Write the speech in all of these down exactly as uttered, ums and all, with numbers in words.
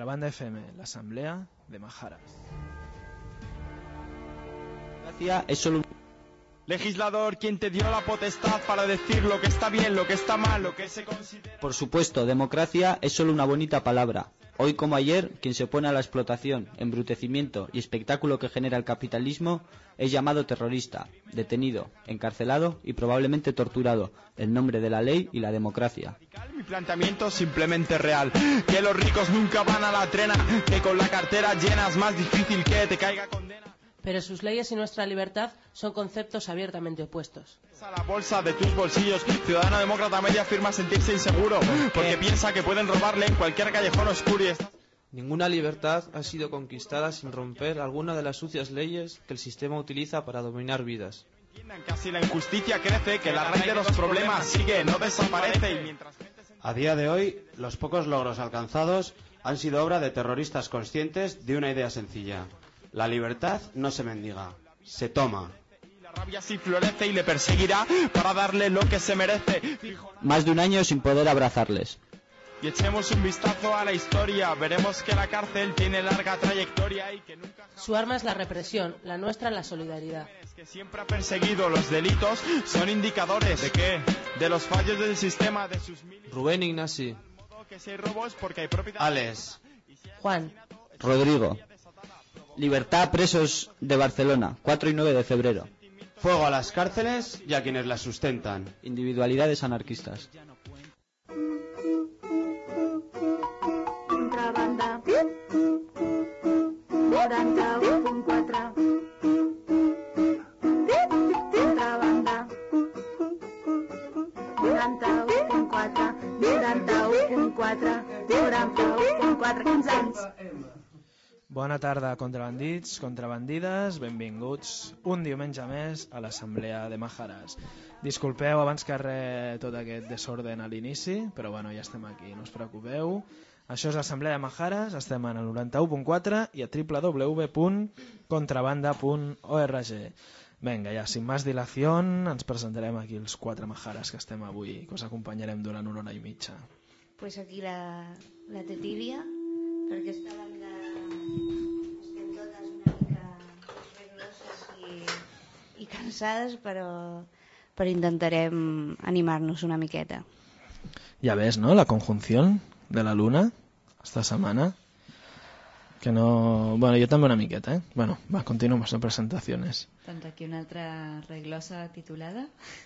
Contrabanda F M, la Asamblea de Majaras. Es solo un... Legislador, ¿quién te dio la potestad para decir lo que está bien, lo que está mal, lo que se considera? Por supuesto, democracia es solo una bonita palabra. Hoy como ayer, quien se opone a la explotación, embrutecimiento y espectáculo que genera el capitalismo es llamado terrorista, detenido, encarcelado y probablemente torturado en nombre de la ley y la democracia. Mi planteamiento simplemente real, que los ricos nunca van a la trena, que con la cartera llena es más difícil que te caiga condena. Pero sus leyes y nuestra libertad son conceptos abiertamente opuestos. A la bolsa de tus bolsillos, ciudadano demócrata media afirma sentirse inseguro porque piensa que pueden robarle en cualquier callejón oscuro. Y está... Ninguna libertad ha sido conquistada sin romper alguna de las sucias leyes que el sistema utiliza para dominar vidas. Casi la injusticia crece, que la raíz de los problemas sigue, no desaparece y mientras... A día de hoy, los pocos logros alcanzados han sido obra de terroristas conscientes de una idea sencilla. La libertad no se mendiga, se toma. La rabia sí florece y le perseguirá para darle lo que se merece. Más de un año sin poder abrazarles. Y echemos un vistazo a la historia, veremos que la cárcel tiene larga trayectoria y que nunca... Su arma es la represión, la nuestra la solidaridad. Que siempre ha perseguido los delitos, son indicadores ¿de qué? De los fallos del sistema, de sus mil... Rubén Ignasi. Que si hay robos porque hay propiedad... Alex. Juan. Rodrigo. Libertad a presos de Barcelona, cuatro y nueve de febrero. Fuego a las cárceles y a quienes las sustentan. Individualidades anarquistas. Contrabanda noranta-u punt quatre. Contrabanda noranta-u punt quatre. noranta-u punt quatre. noranta-u punt quatre. quinze anys. Bona tarda, contrabandits, contrabandides, benvinguts un diumenge més a l'Assemblea de Majaras. Disculpeu abans que res tot aquest desorden a l'inici, però bueno, ja estem aquí, no us preocupeu. Això és l'Assemblea de Majaras, estem en el noranta-u punt quatre i a w w w punt contrabanda punt org. Vinga, ja, sin más dilación, ens presentarem aquí els quatre Majaras que estem avui, que us acompanyarem durant una hora i mitja. Pues aquí la, la Tetívia, perquè està la vida... estem totes una mica regloses i, i cansades, però, però intentarem animar-nos una miqueta. Ya ves, ¿no? La conjunción de la luna esta semana. Que no... Bueno, jo també una miqueta, eh? Bueno, va, continuem amb les presentacions. Doncs aquí una altra reglosa titulada,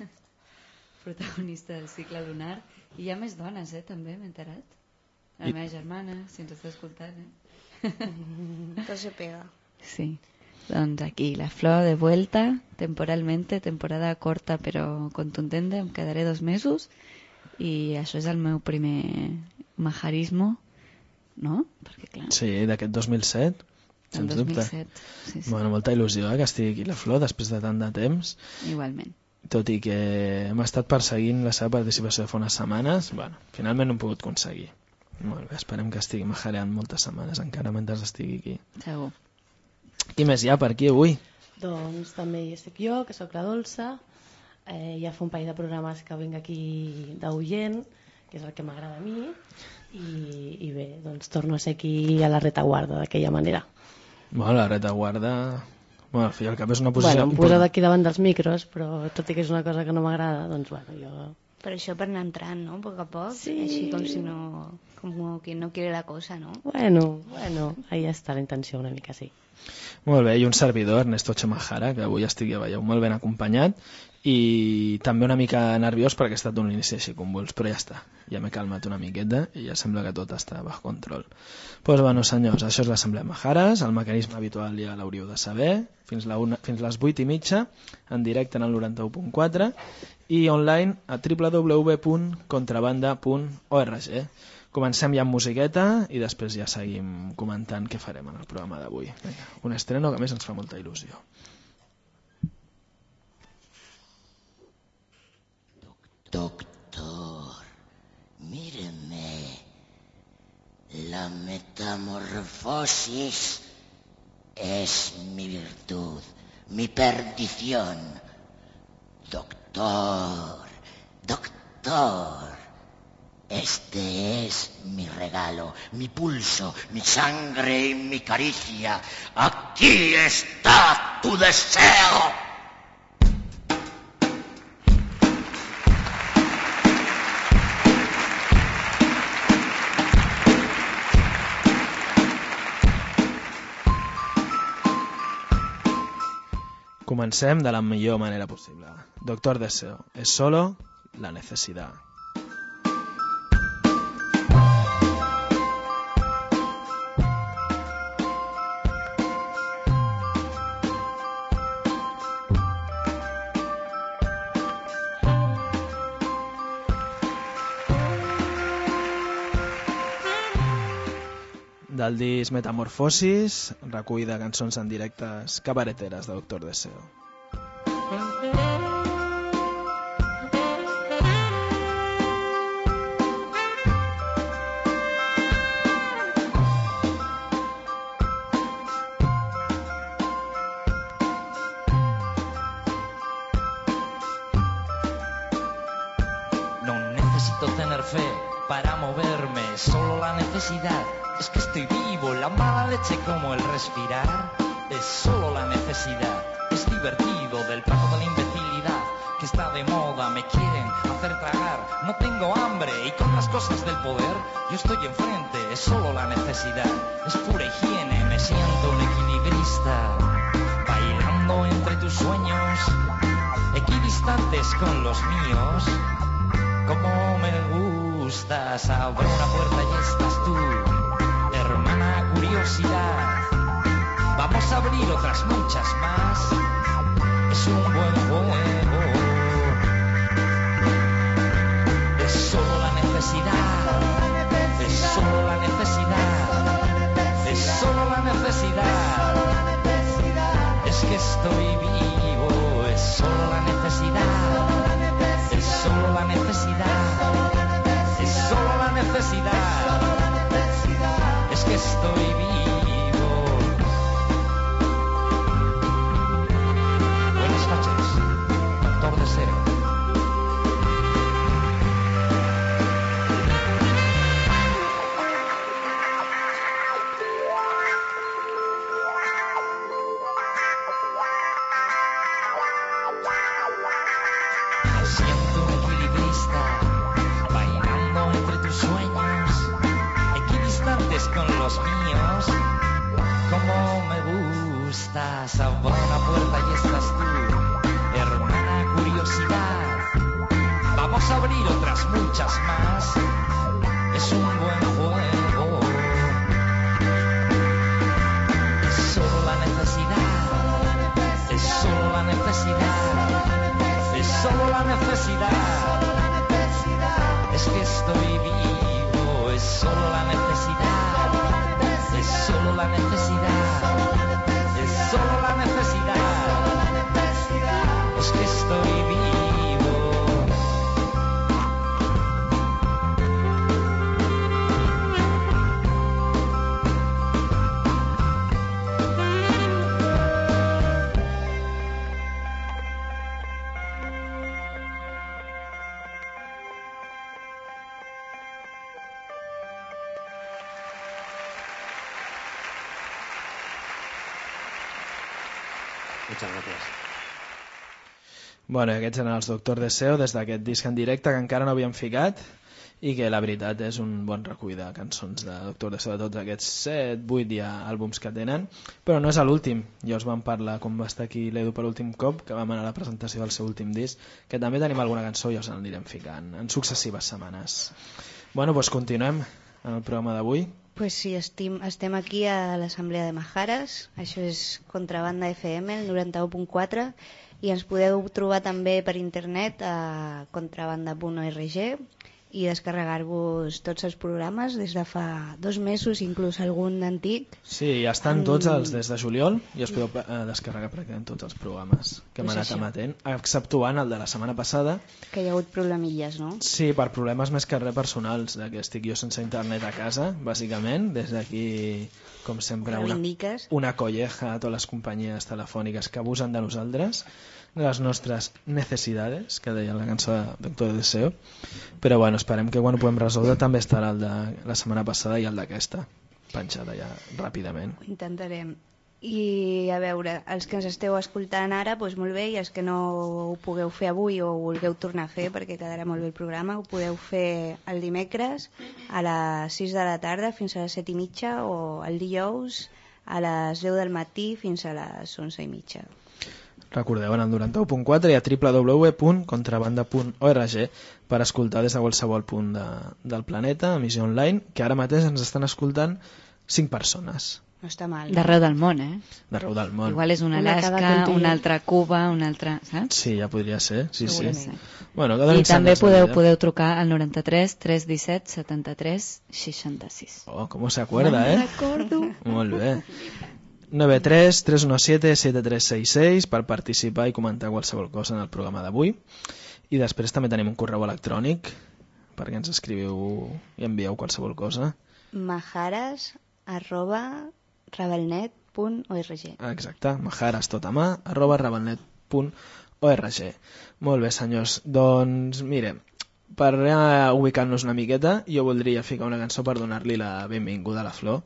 protagonista del cicle lunar. I hi ha més dones, eh, també, m'he enterat. La I... meva germana, si ens està escoltant, eh? Todo se pega. Sí. Doncs aquí, la flor de vuelta, temporalmente, temporada corta però contundente, em quedaré dos mesos i això és el meu primer majarismo, no? Perquè, clar... Sí, d'aquest dos mil set, sens dos mil set. Dubte. Sí, sí. Bueno, molta il·lusió, eh, que estigui aquí la flor després de tant de temps. Igualment. Tot i que hem estat perseguint la seva participació de fa unes setmanes, bueno, finalment no hem pogut aconseguir. Molt bé, esperem que estigui majareant moltes setmanes encara mentre estigui aquí. Segur. Qui més hi ha per aquí avui? Doncs també hi estic jo, que sóc la Dolça. Eh, ja fa un parell de programes que vinc aquí d'oient, que és el que m'agrada a mi, i, i bé, doncs torno a ser aquí a la retaguarda d'aquella manera. Bueno, la retaguarda... Bueno, al fi al cap és una posició... Bueno, em poso d'aquí davant dels micros, però tot i que és una cosa que no m'agrada, doncs bueno, jo... Per això per anar entrant, no? A poc a poc, sí. Així com si no... Com que no quiere la cosa, no? Bueno, bueno, ahí està la intenció una mica, sí. Molt bé, i un servidor, Ernesto Chemajara, que avui estic, ja veieu, molt ben acompanyat, i també una mica nerviós perquè ha estat un inici així convuls, però ja està, ja m'he calmat una miqueta i ja sembla que tot està baix control. Doncs pues, bueno, senyors, això és l'Assemblea Majaras, el mecanisme habitual ja l'hauríeu de saber, fins, la una, fins les vuit i mitja, en directe en el noranta-u punt quatre, i online a w w w punt contrabanda punt org. Comencem ja amb musiqueta i després ja seguim comentant què farem en el programa d'avui. Un estreno que a més ens fa molta il·lusió. Doctor, míreme. La metamorfosis es mi virtud, mi perdición. Doctor, doctor, Este es mi regalo, mi pulso, mi sangre y mi caricia. Aquí está tu deseo. Comencem de la millor manera possible. Doctor Deseo, es solo la necesidad. Del disc Metamorfosis, recull de cançons en directes cabareteres de Doctor Deseo. No necesito tener fe para moverme, solo la necesidad. Es que estoy vivo, la mala leche como el respirar. Es solo la necesidad, es divertido del plato de la imbecilidad que está de moda, me quieren hacer tragar. No tengo hambre y con las cosas del poder yo estoy enfrente, es solo la necesidad. Es pura higiene, me siento un equilibrista, bailando entre tus sueños, equidistantes con los míos. Como me gustas, abro una puerta y estás tú, hermana curiosidad. Vamos a abrir otras muchas más. Es un buen juego. Es solo la necesidad. Es solo la necesidad. Es solo la necesidad. Es que estoy vivo. Es solo la necesidad. Es solo la necesidad. Es solo la necesidad. Es que estoy vivo. Buenas noches, Doctor Deseo. Me siento un equilibrista, bailando entre tus sueños, equidistantes con los míos. Como me gustas, abro una puerta y estás tú, hermana curiosidad. Vamos a abrir otras muchas más. Es un buen juego. Es solo la necesidad. Es solo la necesidad. Es solo la necesidad. Es que estoy vivo. Es solo la necesidad. Es solo la necesidad. Es solo la necesidad. Es que estoy vivo. Muchas gracias. Bueno, aquests eren els Doctor Deseo des d'aquest disc en directe que encara no havíem ficat i que la veritat és un bon recull de cançons de Doctor Deseo de tots aquests set, vuit ja àlbums que tenen, però no és l'últim. Ja us vam parlar quan va estar aquí l'Edu per l'últim cop, que vam anar a la presentació del seu últim disc, que també tenim alguna cançó i us n'anirem ficant en successives setmanes. Bueno, doncs continuem en el programa d'avui. Pues sí, estim, estem aquí a l'Assemblea de Majares, això és Contrabanda F M, el noranta-u punt quatre, i ens podeu trobar també per internet a contrabanda punt org i descarregar-vos tots els programes des de fa dos mesos, inclús algun antic. Sí, ja estan tots els des de juliol i us podeu eh, descarregar pràcticament tots els programes que hem Pues anat això. emetent, exceptuant el de la setmana passada. Que hi ha hagut problemilles, no? Sí, per problemes més que res personals, de que estic jo sense internet a casa, bàsicament. Des d'aquí, com sempre, una, Reivindiques. una colleja a totes les companyies telefòniques que abusen de nosaltres. de les nostres necessitats, que deia la cançó de Doctor Deseo, però bueno, esperem que quan ho puguem resoldre també estarà el de la setmana passada i el d'aquesta, penjada ja ràpidament. Ho intentarem. I a veure, els que ens esteu escoltant ara, doncs molt bé, i els que no ho pugueu fer avui o ho vulgueu tornar a fer perquè quedarà molt bé el programa, ho podeu fer el dimecres a les sis de la tarda fins a les set i mitja o el dijous a les deu del matí fins a les onze i mitja. Recordeu, en el noranta-u punt quatre hi ha w w w punt contrabanda punt org per escoltar des de qualsevol punt de, del planeta, emissió online, que ara mateix ens estan escoltant cinc persones. No està mal. D'arreu del món, eh? D'arreu del món. Igual és un Alaska, una altra Cuba, una altra... Saps? Sí, ja podria ser. Sí, sí. sí. Bueno, cada I també podeu, podeu trucar al noranta-tres tres disset setanta-tres seixanta-sis. Oh, com se acuerda, eh? Recordo. Molt bé. nueve tres tres uno siete siete tres seis seis per participar i comentar qualsevol cosa en el programa d'avui. I després també tenim un correu electrònic perquè ens escriviu i envieu qualsevol cosa. majares arroba ravelnet punt org. Exacte, majares tot a mà arroba ravelnet punt org. Molt bé, senyors, doncs mire, per anar ubicant-nos una miqueta, jo voldria ficar una cançó per donar-li la benvinguda a la Flor,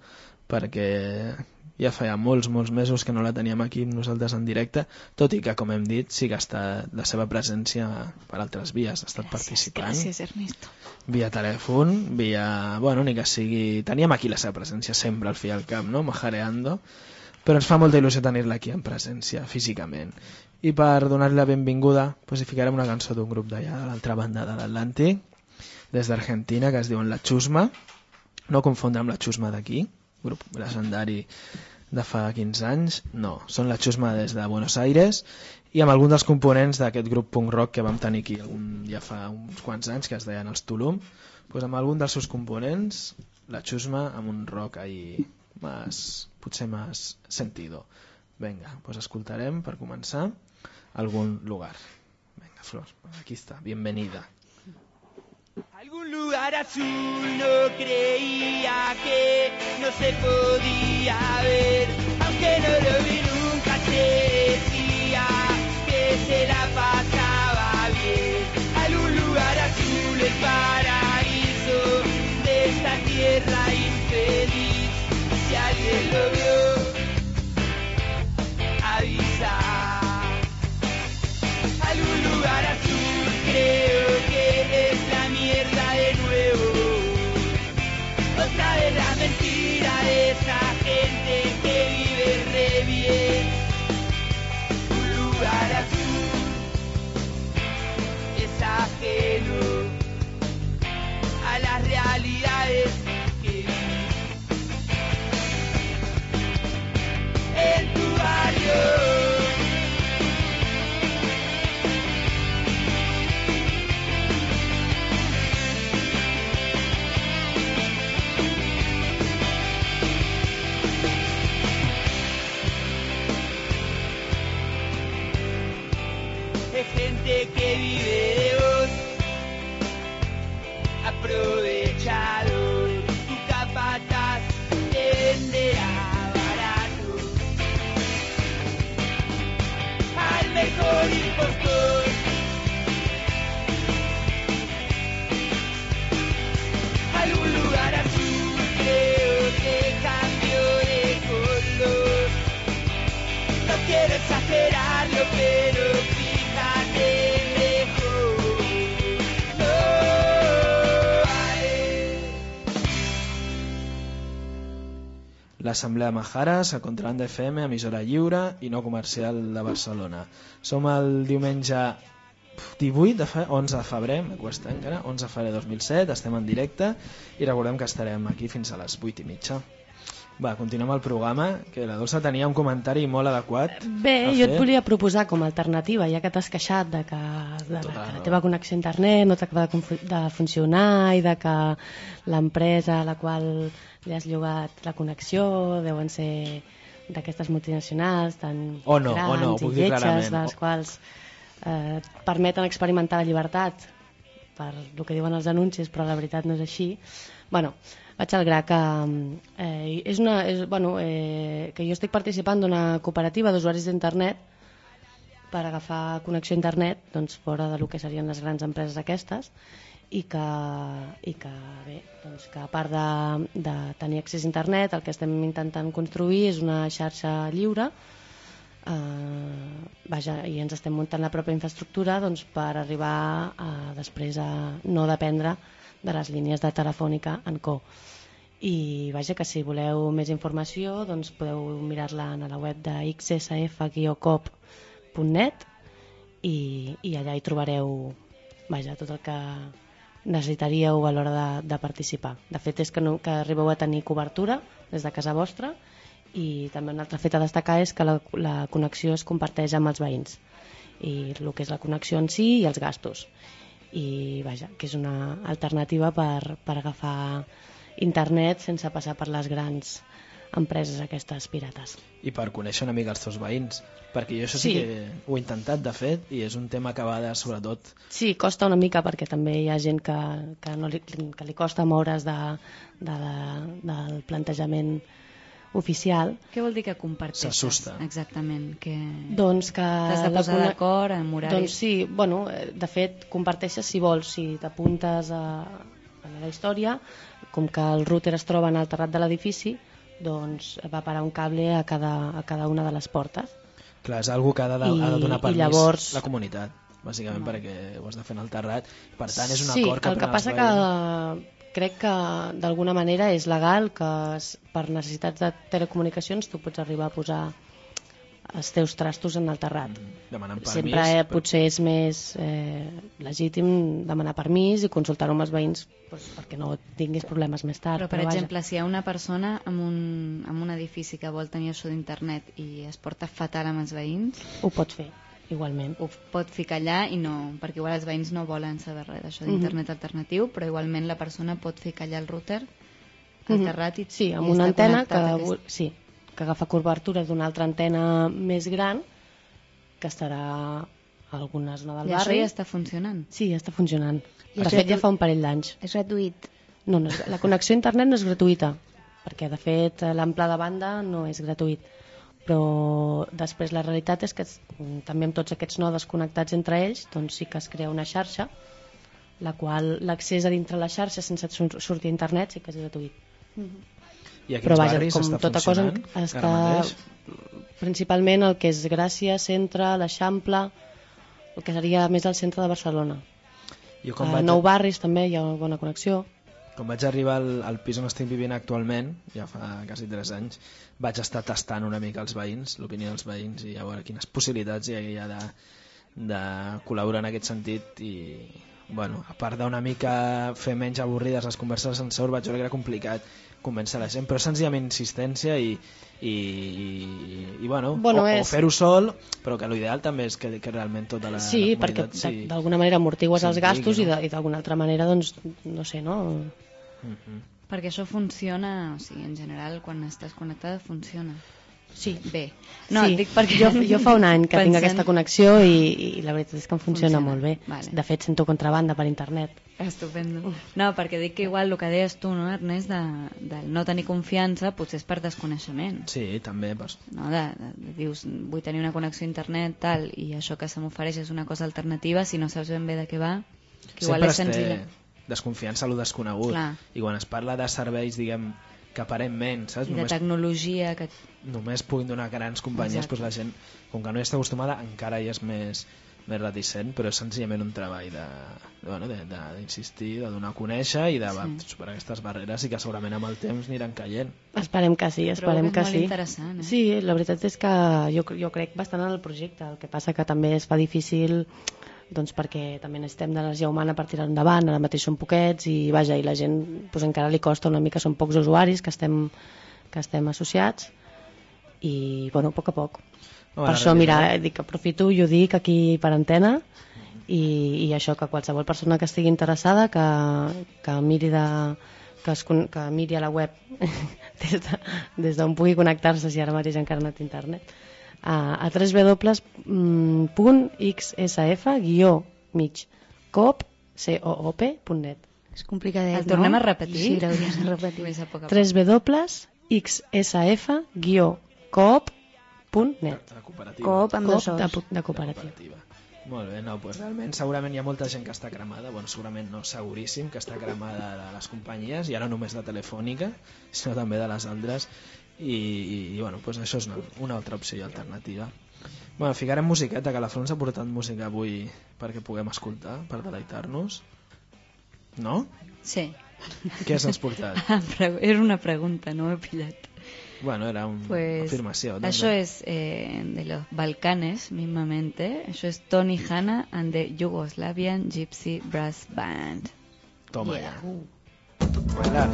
perquè ja feia molts, molts mesos que no la teníem aquí nosaltres en directe, tot i que, com hem dit, sí que ha estat la seva presència per altres vies, ha estat gràcies, participant. Gràcies, Ernesto. Via telèfon, via... Bueno, ni que sigui... Teníem aquí la seva presència sempre al fi al cap, no? Majareando. Però ens fa molta il·lusió tenir-la aquí en presència, físicament. I per donar-li la benvinguda, pues, hi ficarem una cançó d'un grup d'allà, de l'altra banda de l'Atlàntic, des d'Argentina, que es diuen La Chusma. No confondre amb La Chusma d'aquí, grup legendari de fa quinze anys. No, són La Chusma des de Buenos Aires, i amb algun dels components d'aquest grup punk rock que vam tenir aquí algun, ja fa uns quants anys, que es deien els Tulum, pues amb algun dels seus components, La Chusma amb un rock ahí más, potser más sentido. Venga, pues escoltarem per començar algún lugar. Venga, Flor, aquí está, bienvenida. Algún lugar azul no creía que no se podía ver, aunque no lo vi nunca se decía que se la pasaba bien. Algún lugar azul, el paraíso de esta tierra infeliz. Si alguien lo vio, avisa. Algún lugar azul, creo que es la mierda de nuevo. Otra vez la mentira de esa gente que vive re bien. Un lugar azul es ajeno a las realidades que vives en tu barrio. Gente que vive de vos, aprovechado, tu capataz te venderá barato al mejor impostor. Algún lugar azul creo que cambió de color. No quiero exagerarlo, pero l'Assemblea Majares a Contrabanda F M, emissora lliure i no comercial de Barcelona. Som el diumenge divuit de fe... onze de febrer, me cuesta encara, onze de febrer de dos mil set, estem en directe i recordem que estarem aquí fins a les vuit i mitja. Va, continuem el programa, que la Dolça tenia un comentari molt adequat. Bé, jo et volia proposar com a alternativa, ja que t'has queixat de que, de la, que la teva connexió a internet no t'acaba de, de funcionar i de que l'empresa a la qual li has llogat la connexió deuen ser d'aquestes multinacionals tan o no, grans o no, i lletges, les quals eh, permeten experimentar la llibertat per el que diuen els anuncis, però la veritat no és així. Bueno, vaig al gra que eh, és una, és, bueno, eh, que jo estic participant d'una cooperativa d'usuaris d'internet per agafar connexió a internet, doncs fora de lo que serien les grans empreses aquestes, i que, i que bé, doncs que a part de, de tenir accés a internet, el que estem intentant construir és una xarxa lliure, eh, vaja, i ens estem muntant la pròpia infraestructura doncs, per arribar a, després a no dependre de les línies de Telefònica en co. I vaja, que si voleu més informació doncs podeu mirar-la a la web de x s f guió cop punt net i, i allà hi trobareu vaja, tot el que necessitaríeu a l'hora de, de participar. De fet és que, no, que arribeu a tenir cobertura des de casa vostra, i també un altre fet a destacar és que la, la connexió es comparteix amb els veïns, i el que és la connexió en si i els gastos, i vaja, que és una alternativa per, per agafar internet sense passar per les grans empreses aquestes pirates. I per conèixer una mica els teus veïns, perquè jo això sí, sí que ho he intentat de fet, i és un tema que va de sobretot... Sí, costa una mica perquè també hi ha gent que, que, no li, que li costa moure's de, de, de, del plantejament oficial. Què vol dir que comparteixes? S'assusta. Exactament. Que... Doncs que... T'has de posar la... d'acord amb horaris. Doncs sí, bueno, de fet comparteixes si vols, si t'apuntes a, a la història, com que el router es troba en el terrat de l'edifici, doncs va parar un cable a cada, a cada una de les portes. Clar, és algo que ha de, I, ha de donar permís llavors... la comunitat, bàsicament, no. perquè ho has de fer en el terrat. Per tant, és un sí, acord que el que passa que crec que d'alguna manera és legal que per necessitats de telecomunicacions tu pots arribar a posar els teus trastos en el terrat. Mm, demanant permís. Sempre eh, però... potser és més eh, legítim demanar permís i consultar-ho amb els veïns doncs, perquè no tinguis problemes més tard. Però, per però exemple, vaja. si hi ha una persona en un, en un edifici que vol tenir això d'internet i es porta fatal amb els veïns... Ho pot fer, igualment. Ho pot ficar allà i no... Perquè igual els veïns no volen saber res d'això d'internet mm-hmm. alternatiu, però igualment la persona pot ficar allà el router al mm-hmm. terrat i, sí, amb i una antena que... aquest... Sí, que agafa cobertura d'una altra antena més gran que estarà a alguna zona del I barri. I això ja està funcionant? Sí, ja està funcionant. I de fet, ja fa un parell d'anys. És gratuït? No, no, la connexió a internet no és gratuïta, perquè de fet l'ample de banda no és gratuït. Però després la realitat és que també amb tots aquests nodes connectats entre ells, doncs sí que es crea una xarxa, la qual l'accés a dintre la xarxa sense sortir a internet sí que és gratuït. Mm-hmm. I a quins però vaja, barris com està tota cosa funcionant? està principalment el que és Gràcia, Centre, l'Eixample, el que seria més al centre de Barcelona. Jo com a vaig... Nou barris també hi ha una bona connexió. Quan vaig arribar al, al pis on estic vivint actualment, ja fa quasi tres anys, vaig estar tastant una mica els veïns, l'opinió dels veïns, i a veure quines possibilitats hi ha de, de col·laborar en aquest sentit. I bueno, a part d'una mica fer menys avorrides les converses d'ascensor, vaig veure que era complicat convèncer la gent, però senzillament insistència i, i, i, i bueno, bueno o, és... o fer-ho sol, però que l'ideal també és que, que realment tota la, sí, la comunitat... Sí, perquè d'alguna manera amortigues els gastos no? i d'alguna altra manera, doncs, no sé, no? Mm-hmm. Perquè això funciona, o sigui, en general, quan estàs connectada, funciona. Sí. Bé. No, sí. dic perquè... Jo, jo fa un any que pensant... tinc aquesta connexió i, i la veritat és que em funciona, funciona. molt bé. Vale. De fet, sento contrabanda per internet. Estupendo. No, perquè dic que igual el que deies tu, no, Ernest, de, de no tenir confiança, potser és per desconeixement. Sí, també. Pues... No, de, de, de, dius, vull tenir una connexió a internet, tal, i això que se m'ofereix és una cosa alternativa, si no saps ben bé de què va, que igual sempre és senzilla. Desconfiança a lo desconegut. Clar. I quan es parla de serveis, diguem, que aparentment, saps? I de només, tecnologia que... només puguin donar grans companyies, doncs la gent, com que no hi està acostumada, encara hi és més, més reticent, però és senzillament un treball de, de, bueno, de, de, d'insistir, de donar a conèixer i de sí. superar aquestes barreres, i que segurament amb el temps aniran caient. Esperem que sí, esperem que, que sí. interessant, eh? Sí, la veritat és que jo, jo crec bastant en el projecte, el que passa que també es fa difícil doncs perquè també necessitem d'energia humana per tirar endavant, ara mateix són poquets i vaja, i la gent doncs encara li costa una mica, són pocs usuaris que estem, que estem associats i bueno, a poc a poc. No, per això, mira, dic, aprofito i ho dic aquí per antena i, i això, que qualsevol persona que estigui interessada que, que miri de, que, es, que miri a la web des de, des d'on pugui connectar-se si ara mateix encara no té internet a, a w w w punt x s f guió mig cop punt net. És complicadet, el tornem no? a repetir? Sí, l'hauries de repetir. w w w punt x s f guió cop punt net. De cooperativa. Coop amb dos Coop de, os. de cooperativa. Molt bé, no, doncs realment segurament hi ha molta gent que està cremada, bueno, segurament no, seguríssim que està cremada de les companyies, i ara només de Telefònica, sinó també de les altres, i, i, i bueno, doncs això és una, una altra opció i alternativa. Bueno, ficarem musiqueta, que la Fran s'ha portat música avui perquè puguem escoltar, per deleitar-nos. No? Sí. Què has portat? Era una pregunta, no he pillat. Bueno, era una pues, afirmació. ¿Dónde? Eso es eh, de los Balcanes, mismamente. Eso es Tony Hanna and the Yugoslavian Gypsy Brass Band. Toma yeah. ya. Uh. Bailar.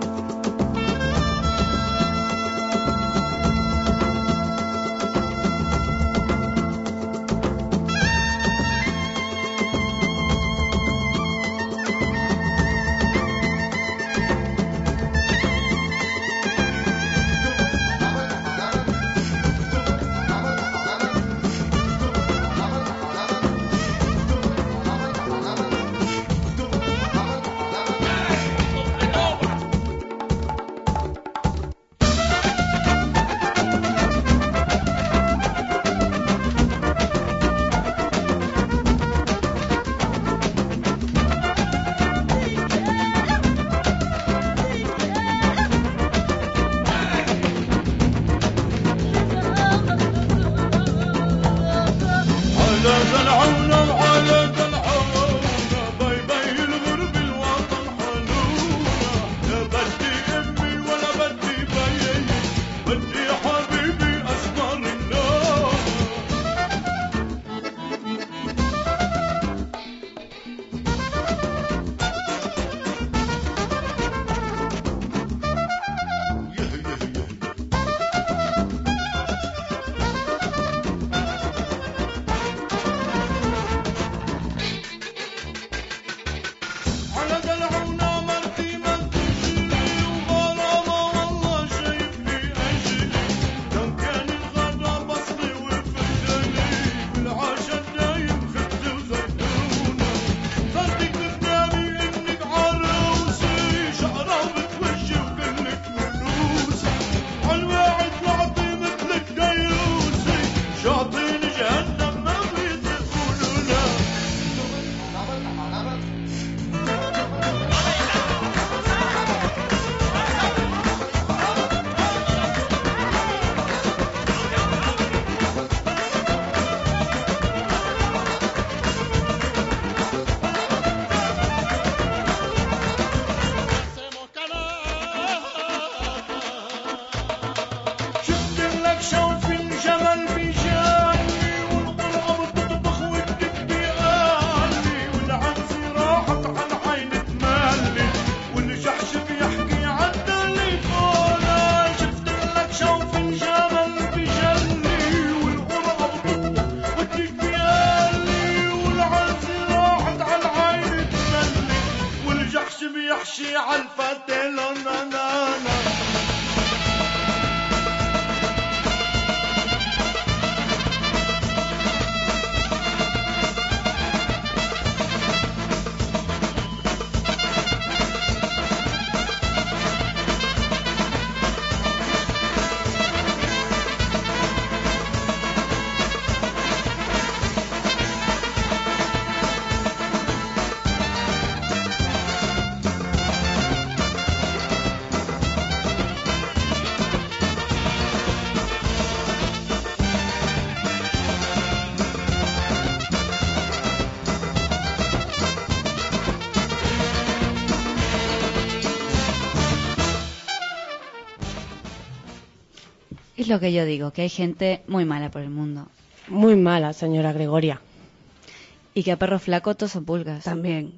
Es lo que yo digo, que hay gente muy mala por el mundo. Muy mala, señora Gregoria. Y que a perros flacos todos son pulgas. También.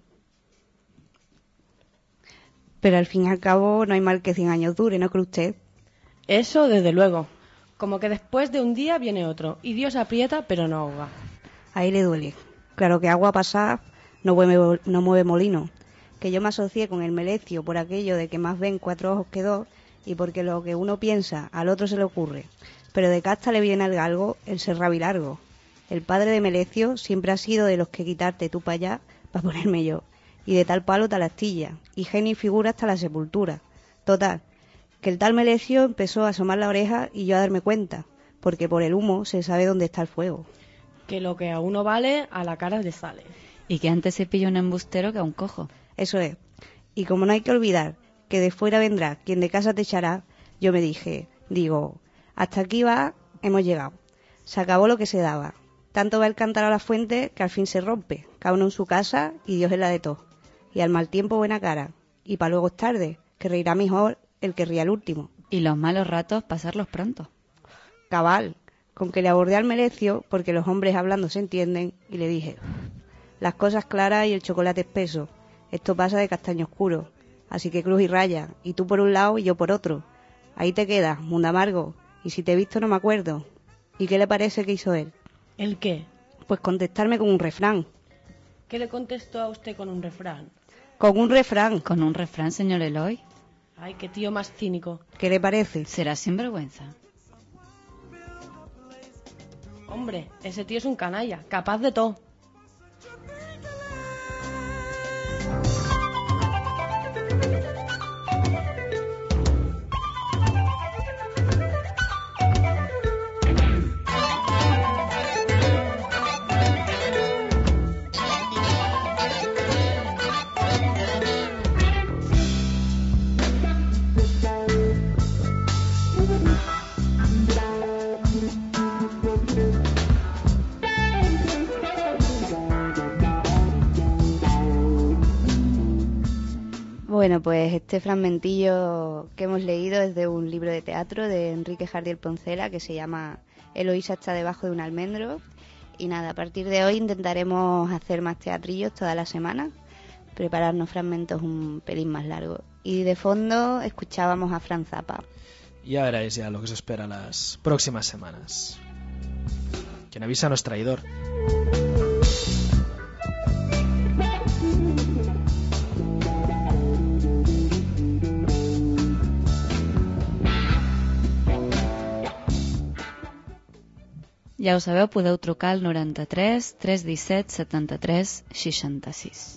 Pero al fin y al cabo no hay mal que cien años dure, ¿no cree usted? Eso desde luego. Como que después de un día viene otro. Y Dios aprieta pero no ahoga. Ahí le duele. Claro que agua pasada no mueve, no mueve molino. Que yo me asocié con el Melecio por aquello de que más ven cuatro ojos que dos, y porque lo que uno piensa al otro se le ocurre. Pero de casta le viene al galgo el ser rabilargo. El padre de Melecio siempre ha sido de los que quitarte tú para allá para ponerme yo. Y de tal palo tal astilla, y genio y figura hasta la sepultura. Total, que el tal Melecio empezó a asomar la oreja y yo a darme cuenta, porque por el humo se sabe dónde está el fuego. Que lo que a uno vale, a la cara le sale. Y que antes se pilla un embustero que a un cojo. Eso es. Y como no hay que olvidar que de fuera vendrá quien de casa te echará, yo me dije, digo, hasta aquí va, hemos llegado. Se acabó lo que se daba. Tanto va el cántaro a la fuente que al fin se rompe, cada uno en su casa y Dios es la de todos. Y al mal tiempo buena cara. Y para luego es tarde, que reirá mejor el que ría el último. Y los malos ratos pasarlos pronto. Cabal, con que le abordé al Merecio, porque los hombres hablando se entienden, y le dije, las cosas claras y el chocolate espeso, esto pasa de castaño oscuro, así que cruz y raya, y tú por un lado y yo por otro. Ahí te quedas, mundo amargo, y si te he visto no me acuerdo. ¿Y qué le parece que hizo él? ¿El qué? Pues contestarme con un refrán. ¿Qué le contestó a usted con un refrán? Con un refrán. ¿Con un refrán, señor Eloy? Ay, qué tío más cínico. ¿Qué le parece? Será sinvergüenza. Hombre, ese tío es un canalla, capaz de todo. Bueno, pues este fragmentillo que hemos leído es de un libro de teatro de Enrique Jardiel Poncela que se llama Eloísa está debajo de un almendro. Y nada, a partir de hoy intentaremos hacer más teatrillos toda la semana, prepararnos fragmentos un pelín más largos. Y de fondo escuchábamos a Fran Zappa. Y ahora es ya lo que se espera las próximas semanas. Quien avisa no es traidor. Ja ho sabeu, podeu trucar al noranta-tres tres disset setanta-tres seixanta-sis.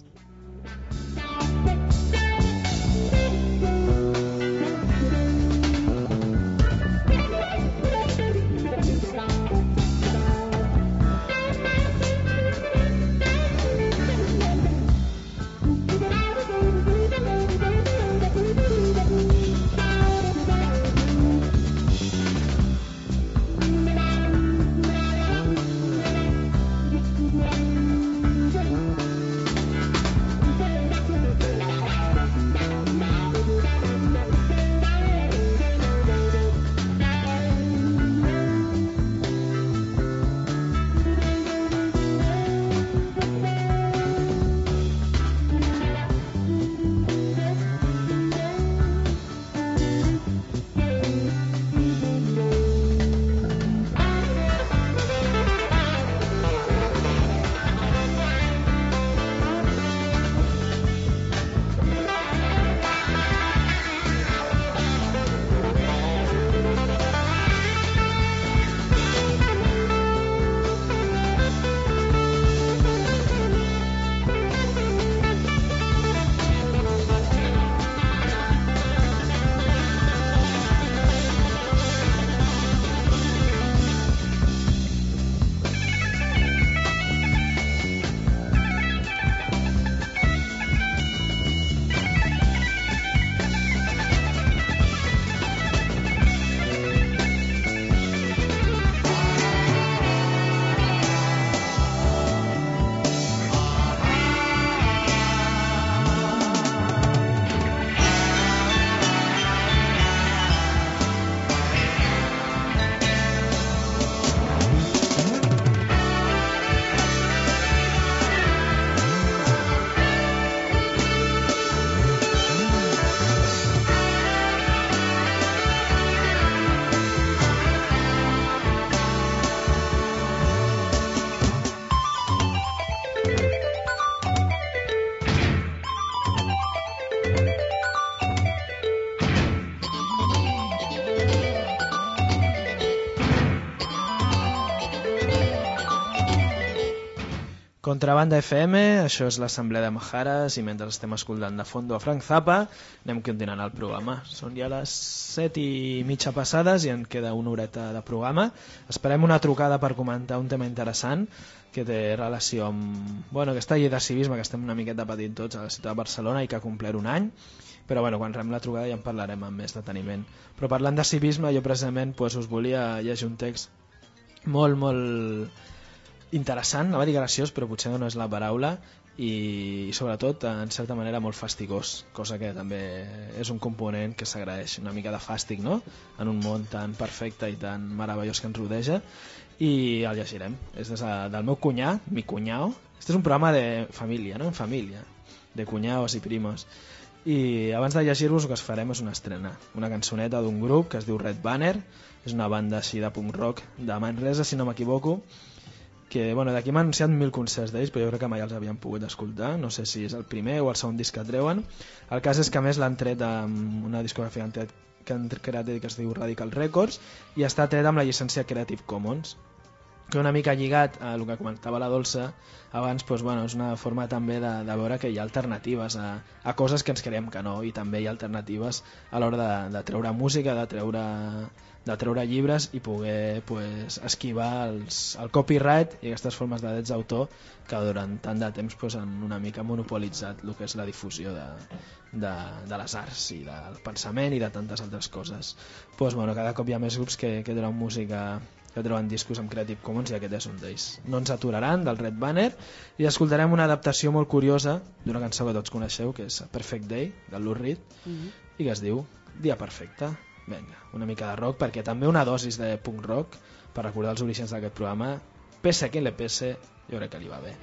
Contrabanda F M, això és l'Assemblea de Majares, i mentre estem escoltant de fondo a Frank Zappa, anem continuant el programa. Són ja les set i mitja passades i en queda una horeta de programa. Esperem una trucada per comentar un tema interessant que té relació amb, bueno, aquesta llei de civisme que estem una miqueta patint tots a la ciutat de Barcelona i que ha complert un any, però bueno, quan rem la trucada ja en parlarem amb més deteniment. Però parlant de civisme, jo precisament pues, us volia llegir un text molt, molt interessant, no va dir graciós, però potser no és la paraula, i sobretot en certa manera molt fastigós, cosa que també és un component que s'agraeix, una mica de fàstic, no? En un món tan perfecte i tan meravellós que ens rodeja, i el llegirem. És des de, del meu cunyà, mi cunyao. Este és un programa de família, no? En família, de cunyaos i primos. I abans de llegir-vos el que es farem és una estrena, una cançoneta d'un grup que es diu Red Banner, és una banda així de punk rock de Manresa, si no m'equivoco, que bueno, d'aquí m'han anunciat mil concerts d'ells, però jo crec que mai els havien pogut escoltar, no sé si és el primer o el segon disc que treuen. El cas és que a més l'han tret amb una discografia que han creat que es diu Radical Records i està tret amb la llicència Creative Commons, que una mica lligat a el que comentava la Dolça abans, doncs, bueno, és una forma també de, de veure que hi ha alternatives a, a coses que ens creiem que no, i també hi ha alternatives a l'hora de, de treure música, de treure, de treure llibres i poder pues, esquivar els, el copyright i aquestes formes de drets d'autor que durant tant de temps pues, han una mica monopolitzat el que és la difusió de, de, de les arts i del pensament i de tantes altres coses. Pues, bueno, cada cop hi ha més grups que, que treuen música, que treuen discos amb Creative Commons i aquest és un d'ells. No ens aturaran, del Red Banner, i escoltarem una adaptació molt curiosa d'una cançó que tots coneixeu, que és Perfect Day, del Lou Reed, mm-hmm. i que es diu Dia Perfecte. Vinga, una mica de rock, perquè també una dosis de punk rock per recordar els orígens d'aquest programa. Pese a quien le pese, jo crec que li va bé.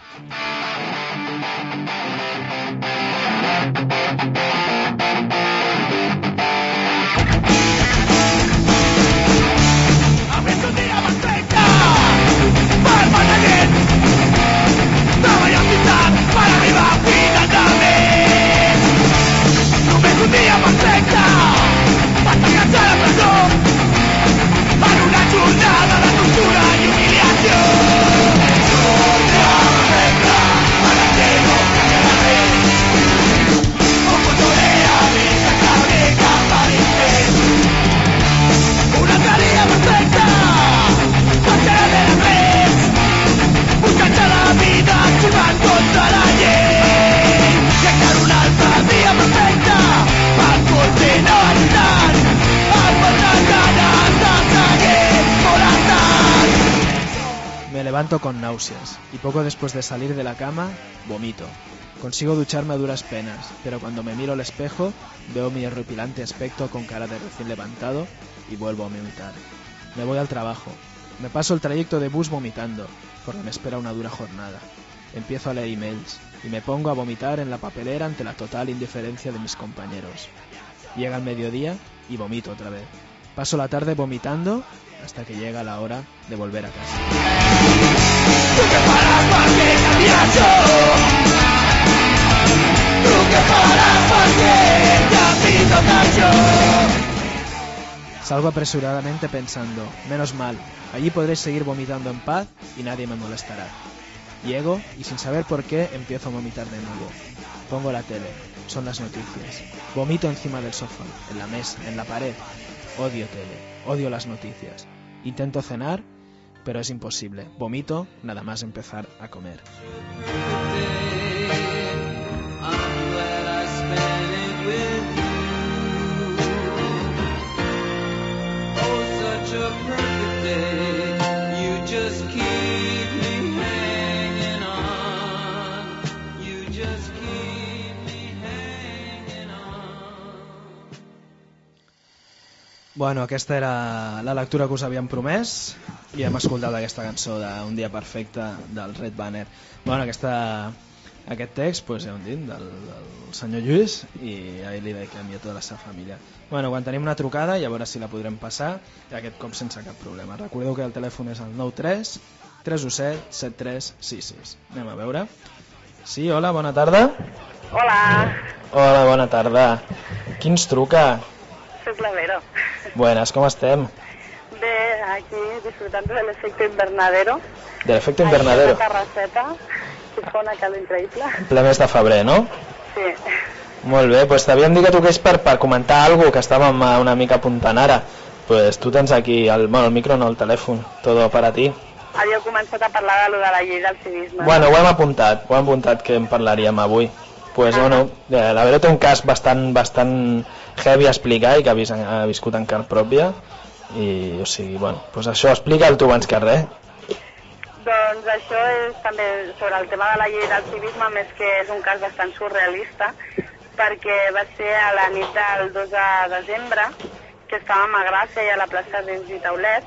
Avui és un dia perfecte per matar gent, treballar ciutat per arribar a final de mes. Només un dia perfecte per tancar-se a la presó en una jornada de tortura i humiliació. Un dia perfecte per a qui no queda res, un botoner a mi que acabi cap a l'infern. Un altre dia perfecte per ser de res, buscant-se la vida jugant contra la llei. I encara un altre dia perfecte per continuar lluitant amb moltes ganes de seguir volant. Me levanto con náuseas y poco después de salir de la cama, vomito. Consigo ducharme a duras penas, pero cuando me miro al espejo veo mi horripilante aspecto con cara de recién levantado y vuelvo a vomitar. Me voy al trabajo. Me paso el trayecto de bus vomitando, porque me espera una dura jornada. Empiezo a leer emails y me pongo a vomitar en la papelera ante la total indiferencia de mis compañeros. Llega el mediodía y vomito otra vez. Paso la tarde vomitando hasta que llega la hora de volver a casa. Tu que faràs perquè canviar-ho? Tu que faràs perquè canviar tot això? Salgo apresuradamente pensando, menos mal, allí podré seguir vomitando en paz y nadie me molestará. Llego y sin saber por qué empiezo a vomitar de nuevo. Pongo la tele, son las noticias. Vomito encima del sofá, en la mesa, en la pared. Odio tele, odio las noticias. Intento cenar, pero es imposible. Vomito nada más empezar a comer. Bueno, aquesta era la lectura que us havíem promès i hem escoltat aquesta cançó d'Un dia perfecte del Red Banner. Bueno, aquesta, aquest text, pues, ja ho hem dit, del, del senyor Lluís, i a ell li dediquem i a tota la seva família. Bueno, quan tenim una trucada i a veure si la podrem passar, i aquest cop sense cap problema. Recordeu que el telèfon és el nou tres tres u set set tres sis sis. Anem a veure. Sí, hola, bona tarda. Hola. Hola, bona tarda. Qui ens truca? Soc la Vero. Buenas, ¿cómo estem? Bé, aquí disfrutando del efecto invernadero. Del efecto invernadero. Ahí en la terraceta. Estic fa una calor increïble. Ple mes de febrer, no? Sí. Molt bé, doncs t'havíem dit que toqués per, per comentar alguna cosa que estàvem una mica apuntant ara. Pues tu tens aquí, el, bueno, el micro no, el telèfon, todo para ti. Havíeu començat a parlar de lo de la llei del civisme. Bueno, ho hem apuntat, ho hem apuntat que en parlaríem avui. Pues, ah. bueno, la Vero té un cas bastant, bastant heavy a explicar i que ha, vis, ha viscut en carn pròpia. I, o sigui, bueno, pues això, explica'l tu abans que res. Doncs això és també sobre el tema de la llei del civisme, més que és un cas bastant surrealista, perquè va ser a la nit del dos de desembre, que estàvem a Gràcia i a la plaça Reus i Taulet,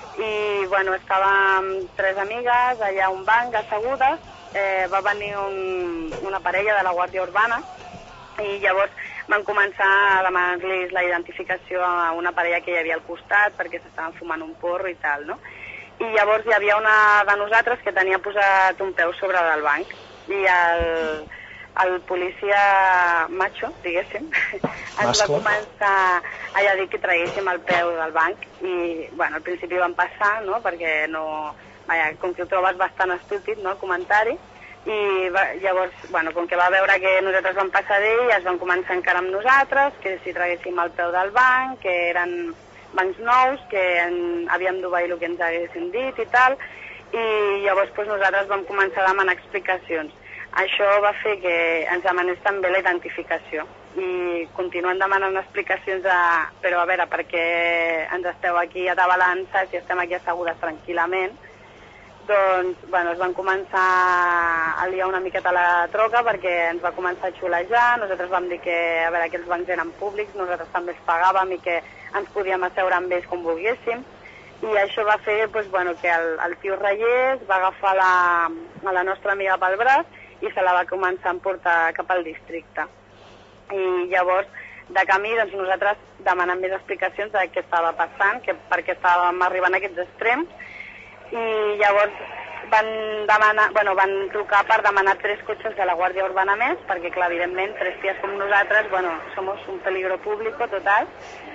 i bueno, estàvem tres amigues allà a un banc assegudes, eh, va venir un, una parella de la Guàrdia Urbana, i llavors van començar a demanar-los la identificació a una parella que hi havia al costat perquè s'estaven fumant un porro i tal, no? I llavors hi havia una de nosaltres que tenia posat un peu sobre del banc i el, el policia macho, diguéssim, ens va començar a dir que traguéssim el peu del banc i, bueno, al principi van passar, no?, perquè no... Vaja, com que ho trobes bastant estúpid, no?, el comentari, i va, llavors, bueno, com que va veure que nosaltres vam passar d'ell, es van començar a encarar amb nosaltres, que si traguéssim el peu del banc, que eren bancs nous, que en, havíem d'obeir el que ens haguessin dit i tal, i llavors pues, nosaltres vam començar a demanar explicacions. Això va fer que ens demanés també la identificació i continuen demanant explicacions de... però a veure, per què ens esteu aquí atabalant si estem aquí assegudes tranquil·lament. Doncs, bueno, es van començar a liar una miqueta la troca perquè ens va començar a xulejar, nosaltres vam dir que, a veure, que els bancs eren públics, nosaltres també els pagàvem i que ens podíem asseure amb ells com volguéssim, i això va fer, doncs, bueno, que el, el tio Reyes va agafar la, a la nostra amiga pel braç i se la va començar a emportar cap al districte. I llavors, de camí, doncs, nosaltres demanant més explicacions de què estava passant, que, perquè estàvem arribant a aquests extrems, i llavors van demanar, bueno, van trucar per demanar tres cotxes de la Guàrdia Urbana més, perquè clar, evidentment, tres ties com nosaltres, bueno, somos un peligro público total,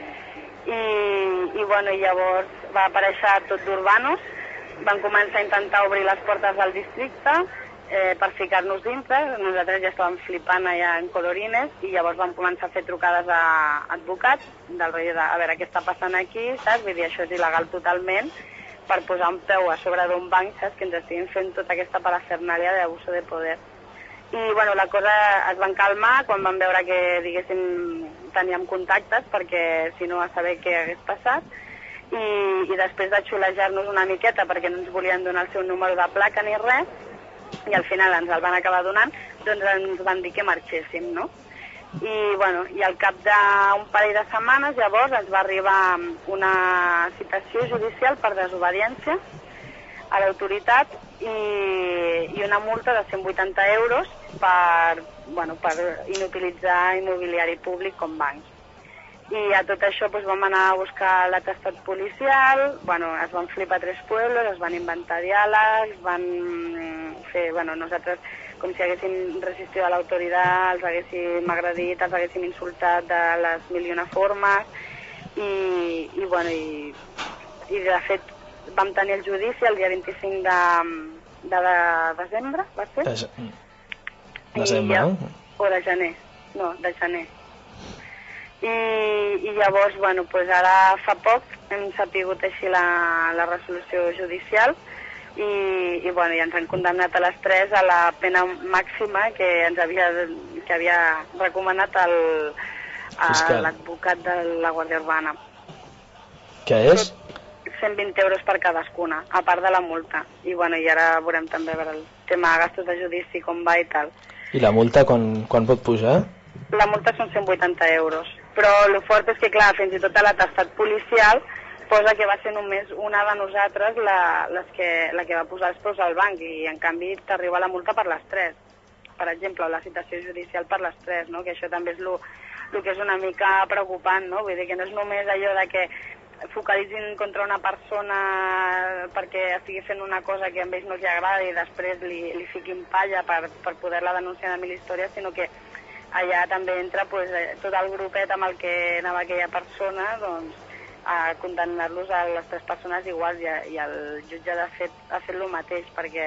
i, i bueno, llavors va aparèixer tot d'urbanos, van començar a intentar obrir les portes del districte eh, per ficar-nos dintre, nosaltres ja estàvem flipant allà en colorines, i llavors vam començar a fer trucades a advocats, del rotllo de, a veure, què està passant aquí, saps? Vull dir, això és il·legal totalment, per posar un peu a sobre d'un banc, saps? Que ens estiguin fent tota aquesta parafernàlia d'abuso de poder. I, bueno, la cosa es van calmar quan van veure que, diguéssim, teníem contactes, perquè si no a saber què hagués passat, i, i després de xulejar-nos una miqueta perquè no ens volien donar el seu número de placa ni res, i al final ens el van acabar donant, doncs ens van dir que marxéssim, no? I, bueno, i al cap d'un parell de setmanes llavors ens va arribar una citació judicial per desobediència a l'autoritat i, i una multa de cent vuitanta euros per, bueno, per inutilitzar immobiliari públic com bancs. I a tot això doncs, vam anar a buscar l'atestat policial, bueno, es van flipar tres pueblos, es van inventar diàlegs, van fer, bueno, nosaltres com si haguéssim resistit a l'autoritat, els haguéssim agredit, els haguéssim insultat de les mil i una formes, i, i, bueno, i, i de fet vam tenir el judici el dia vint-i-cinc de, de, de desembre, va ser? De, desembre, no? O de gener, no, de gener. I, i llavors, bueno, pues ara fa poc hem sapigut així la, la resolució judicial, i, i, bueno, i ens han condemnat a les tres a la pena màxima que ens havia, que havia recomanat l'advocat de la Guàrdia Urbana. Què és? cent vint euros per cadascuna, a part de la multa. I, bueno, i ara veurem també a veure el tema de gastos de judici, com va i tal. I la multa quan, quan pot pujar? La multa són cent vuitanta euros. Però el fort és que, clar, fins i tot a l'atestat policial posa que va ser només una de nosaltres la, les que, la que va posar els peus al banc, i en canvi t'arriba la multa per les tres. Per exemple, la citació judicial per les tres, no? Que això també és el que és una mica preocupant, no? Vull dir que no és només allò de que focalitzin contra una persona perquè estigui fent una cosa que a ells no els agrada i després li, li fiquin palla per, per poder-la denunciar de mil històries, sinó que allà també entra pues, tot el grupet amb el que anava aquella persona, doncs, a condemnar-los a les tres persones iguals, i, i el jutge de fet ha fet el mateix, perquè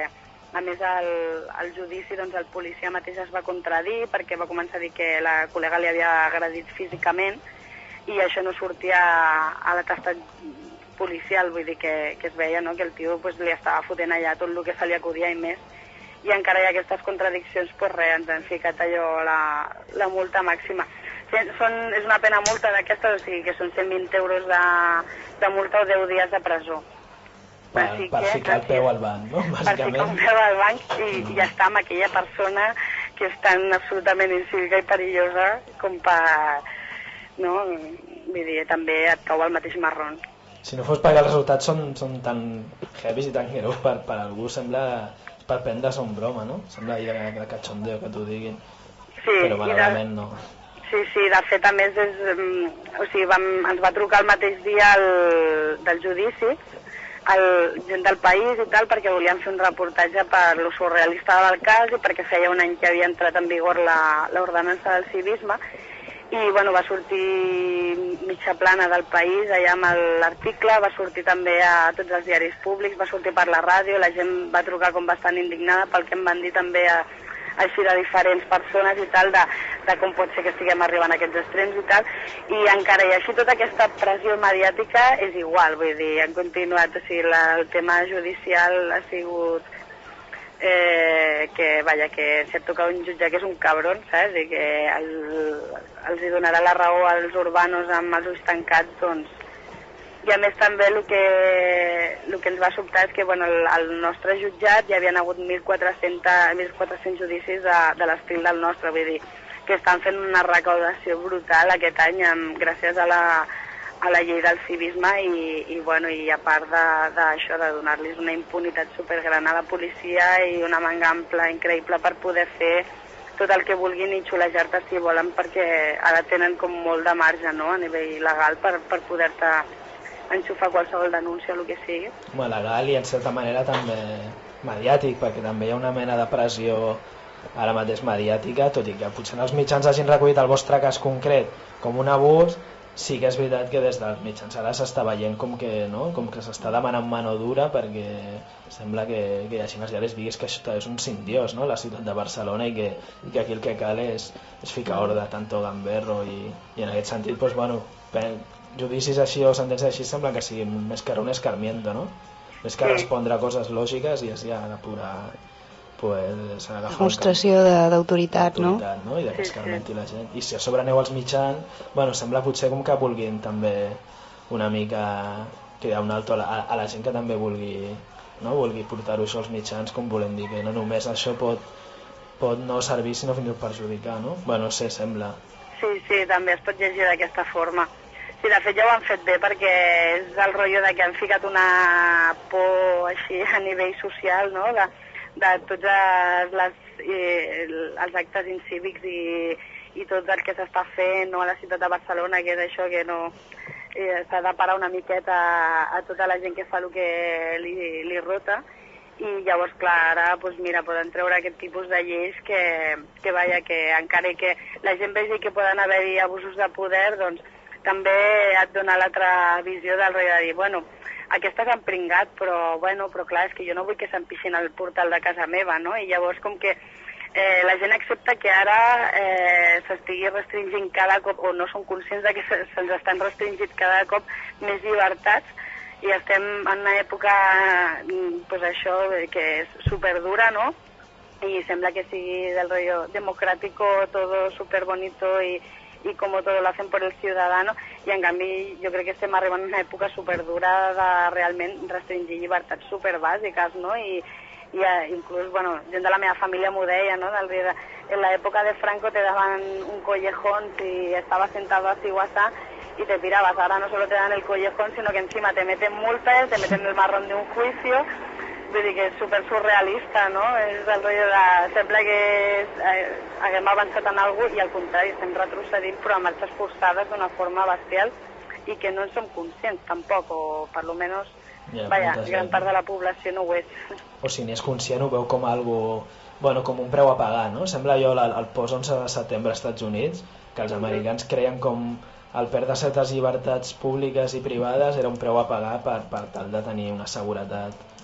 A més, al, al judici doncs, el policia mateix es va contradir perquè va començar a dir que la col·lega li havia agredit físicament i això no sortia a l'atestat policial, vull dir que, que es veia, no?, que el tio pues, li estava fotent allà tot el que se li acudia i més. I encara hi ha aquestes contradiccions, pues res, ens han ficat allò la, la multa màxima. Són, és una pena multa d'aquestes, o sigui que són cent vint euros de, de multa o deu dies de presó. Per, per ficar el peu al banc, no? Per ficar el peu al banc i, mm. i ja està amb aquella persona que és tan absolutament incívica i perillosa com per... No? Vull dir, també et cau el mateix marrón. Si no fos perquè els resultats són, són tan heavies i tan greus per, per algú, sembla per prendre's un broma, no? Sembla ahir de, de cachondeo que t'ho diguin. Sí, però malament de... no. Sí, sí, de fet, a més, és, o sigui, vam, ens va trucar el mateix dia el, del judici, el, gent del país i tal, perquè volíem fer un reportatge per lo surrealista del cas i perquè feia un any que havia entrat en vigor l'ordenança del civisme i bueno, va sortir mitja plana del país allà amb l'article, va sortir també a tots els diaris públics, va sortir per la ràdio, la gent va trucar com bastant indignada pel que em van dir també a, així de diferents persones i tal, de, de com pot ser que estiguem arribant a aquests extrems i tal, i encara i així tota aquesta pressió mediàtica és igual, vull dir, han continuat, o sigui, la, el tema judicial ha sigut eh, que, vaja, que si et toca un jutge que és un cabron, saps, i que el, els hi donarà la raó als urbanos amb els ulls tancats, doncs. I a més també el que, el que ens va sobtar és que bueno, el, el nostre jutjat hi havia hagut mil quatre-cents judicis de, de l'estil del nostre, vull dir que estan fent una recaudació brutal aquest any amb, gràcies a la, a la llei del civisme i, i, bueno, i a part d'això de, de donar-los una impunitat supergran a la policia i una manga ampla increïble per poder fer tot el que vulguin i xulejar-te si volen perquè ara tenen com molt de marge, no?, a nivell legal per, per poder-te enxufar qualsevol denúncia o el que sigui. Home, legal i en certa manera també mediàtic, perquè també hi ha una mena de pressió ara mateix mediàtica, tot i que potser els mitjans hagin recollit el vostre cas concret com un abús, sí que és veritat que des dels mitjans ara s'està veient com que, no? Com que s'està demanant mano dura perquè sembla que, que hi hagi els diaris diguis que això és un cindiós, no?, la ciutat de Barcelona i que, i que aquí el que cal és, és ficar ordre, tanto gamberro i, i en aquest sentit, doncs, bueno, judicis així o sentències així sembla que siguin més que un escarmiento, no? Més que respondre a coses lògiques i així ha de pura pues, demostració d'autoritat, no? no? I de que escarmenti la gent. I si a sobre aneu als mitjans, bueno, sembla potser com que vulguin també una mica cridar un alto a la, a la gent que també vulgui, no? Vulgui portar-ho això als mitjans, com volem dir que no només això pot, pot no servir sinó fins i tot perjudicar, no? Bueno, no sé, sembla. Sí, sí, també es pot llegir d'aquesta forma. Sí, de fet ja ho han fet bé perquè és el rotllo de que han ficat una por així a nivell social, no?, de, de tots els, les, eh, els actes incívics i, i tot el que s'està fent, no?, a la ciutat de Barcelona, que és això que no eh, s'ha de parar una miqueta a, a tota la gent que fa el que li, li rota i llavors clar, ara pues, mira, poden treure aquest tipus de lleis que, que, vaja, que encara que la gent vegi que poden haver-hi abusos de poder, doncs també et dona l'altra visió del rei de dir, bueno, aquestes han pringat, però, bueno, però clar, és que jo no vull que s'empixin al portal de casa meva, no? I llavors com que eh, la gent accepta que ara eh, s'estigui restringint cada cop, o no són conscients de que se'ns se estan restringint cada cop més llibertats i estem en una època, pues això, que és superdura, no? Y sembla que sigui del rollo democrático, todo súper bonito y y como todo lo hacen por el ciudadano, i en canvi jo crec que estem arribant a una època superdura de realment restringir llibertats superbàsiques, no? I, i inclús, bueno, gent de la meva família m'ho deia, no? Del, en l'època de Franco te daban un collejón si estabas sentado así o así y te pirabas, ahora no solo te dan el collejón, sino que encima te meten multas, te meten el marrón de un juicio. Vull dir que és super surrealista, no? És el rotllo de... Sembla que és, eh, haguem avançat en alguna cosa i al contrari, estem retrocedint però a marxes forçades d'una forma bestial i que no en som conscients tampoc, o per lo menos, ja, vaja, gran part de la població no ho és. O si n'és conscient ho veu com algo, bueno, com un preu a pagar, no? Sembla jo el, el post onze de setembre als Estats Units, que els americans creien com el perdre certes llibertats públiques i privades era un preu a pagar per, per tal de tenir una seguretat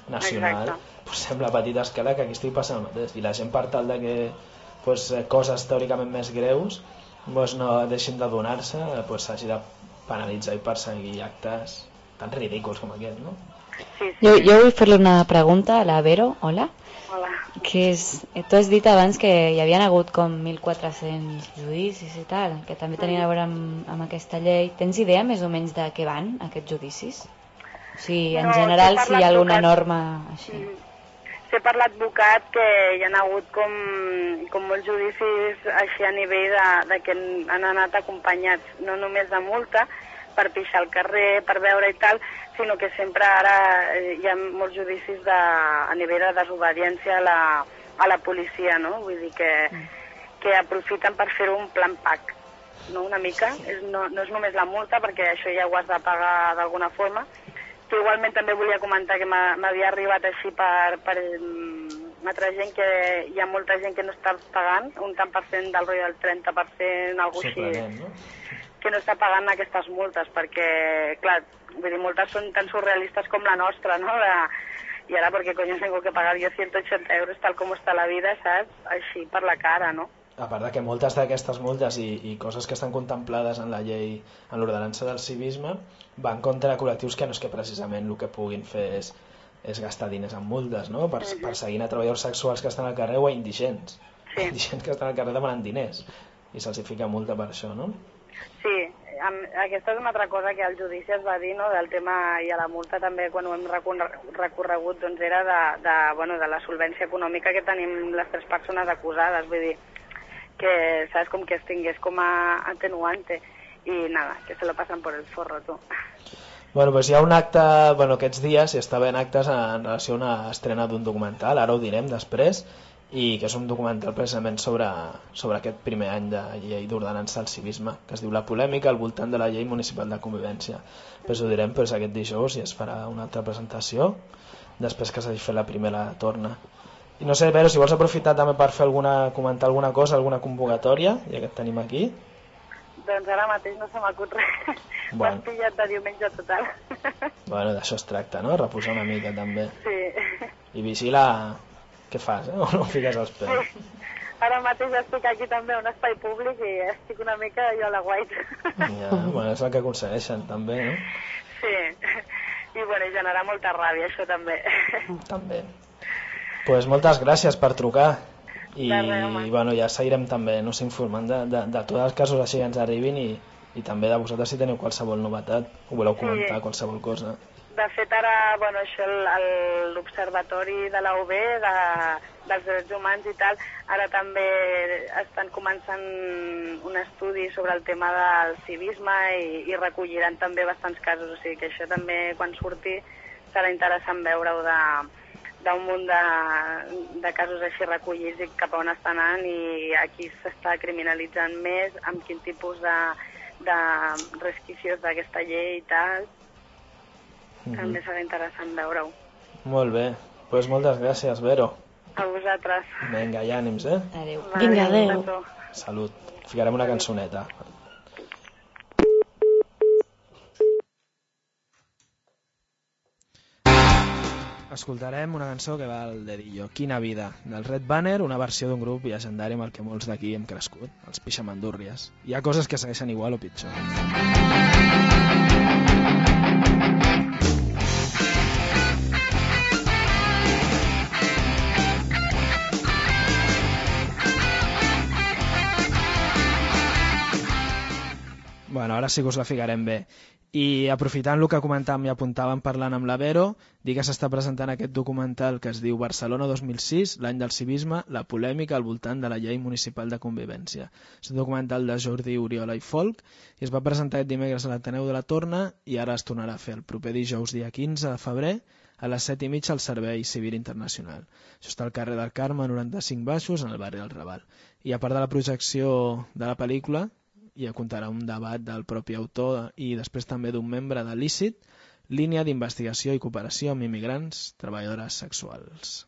nacional, pues sembla a petita escala que aquí estigui passant el mateix. I la gent, per tal de que pues, coses teòricament més greus pues, no deixin de donar-se, pues, s'hagi de penalitzar i perseguir actes tan ridículs com aquest, no? Sí, sí. Jo, jo vull fer-li una pregunta a la Vero, hola. Hola. Que és, tu has dit abans que hi havien hagut com mil quatre-cents judicis i tal, que també tenien a veure amb, amb aquesta llei. Tens idea més o menys de què van aquests judicis? O sigui, en No, general, sé per si hi ha alguna l'advocat. norma així. Mm. Sé per l'advocat que hi ha hagut com, com molts judicis així a nivell de, de que han anat acompanyats no només de multa per pixar al carrer, per veure i tal, sinó que sempre ara hi ha molts judicis de, a nivell de desobediència a la, a la policia, no? Vull dir que, que aprofiten per fer un plan P A C, no? Una mica. És, no, no és només la multa, perquè això ja ho has de pagar d'alguna forma, que igualment també volia comentar que m'havia arribat així per, per um, altra gent, que hi ha molta gent que no està pagant, un tant per cent del rotllo del trenta per cent, algo així, no? que no està pagant aquestes multes, perquè, clar, vull dir, multes són tan surrealistes com la nostra, no? De, i ara, perquè coño tengo que pagar yo ciento ochenta euros tal com està la vida, saps? Així per la cara, no? A part de que moltes d'aquestes multes i, i coses que estan contemplades en la llei, en l'ordenança del civisme, van contra col·lectius que no és que precisament el que puguin fer és, és gastar diners en multes, no? Per, Mhm. perseguint a treballadors sexuals que estan al carrer o a indigents. Sí. Indigents que estan al carrer demanant diners i se'ls hi fica multa per això, no? Sí, amb, aquesta és una altra cosa que al judici es va dir, no?, del tema, i a la multa també quan ho hem recorre- recorregut, doncs era de, de, bueno, de la solvència econòmica que tenim les tres persones acusades, vull dir, que saps com que es tingués com a atenuante i nada, que se lo pasan por el forro, tu. Bueno, doncs hi ha un acte, bueno, aquests dies hi està havent actes en relació a una estrena d'un documental, ara ho direm després, i que és un documental precisament sobre, sobre aquest primer any de llei d'ordenança del civisme, que es diu La polèmica al voltant de la llei municipal de convivència. Doncs ho direm doncs, aquest dijous i es farà una altra presentació, després que s'hagi fet la primera torna. I no sé, Vero, si vols aprofitar també per fer alguna, comentar alguna cosa, alguna convocatòria, ja que et tenim aquí. Doncs ara mateix no se m'acut res. Bueno. M'has pillat de diumenge total. Bueno, d'això es tracta, no? Reposar una mica també. Sí. I vigila què fas, eh? O no fiques els peus. Sí. Ara mateix estic aquí també a un espai públic i estic una mica jo a la guait. Ja, bueno, és el que aconsegueixen també, no? Sí. I bueno, i generar molta ràbia, això també. També. Pues moltes gràcies per trucar i, De res, home. i bueno, ja seguirem també, no sé, informant de, de, de tots els casos així que ens arribin i, i també de vosaltres si teniu qualsevol novetat o voleu comentar Sí. qualsevol cosa. De fet, ara, bueno, això, el- el- l'Observatori de la U B, de, dels drets humans i tal, ara també estan començant un estudi sobre el tema del civisme i, i recolliran també bastants casos, o sigui que això també, quan surti, serà interessant veure-ho de d'un munt de, de casos així recollits i cap a on està anant i aquí s'està criminalitzant més, amb quin tipus de, de resquicios d'aquesta llei i tal. Mhm. També serà interessant veure-ho. Molt bé, pues moltes gràcies, Vero. A vosaltres. Vinga, i ànims, eh? Adéu. Vinga, adéu. Salut. Ficarem una cançoneta. Escoltarem una cançó que va al dedillo, Quina vida, del Red Banner, una versió d'un grup llegendari amb el que molts d'aquí hem crescut, els Pixamandúrries. Hi ha coses que segueixen igual o pitjor. Bueno, ara sí que us la ficarem bé. I aprofitant el que comentàvem i apuntàvem parlant amb la Vero, dir que s'està presentant aquest documental que es diu Barcelona dos mil sis, l'any del civisme, la polèmica al voltant de la llei municipal de convivència. És un documental de Jordi Oriola i Folk i es va presentar aquest dimecres a l'Ateneu de la Torna i ara es tornarà a fer el proper dijous dia quinze de febrer a les set i mitja al Servei Civil Internacional. Això està al carrer del Carme noranta-cinc Baixos, en el barri del Raval. I a part de la projecció de la pel·lícula, i comptarà un debat del propi autor i després també d'un membre de l'I C I T, línia d'investigació i cooperació amb immigrants, treballadores sexuals.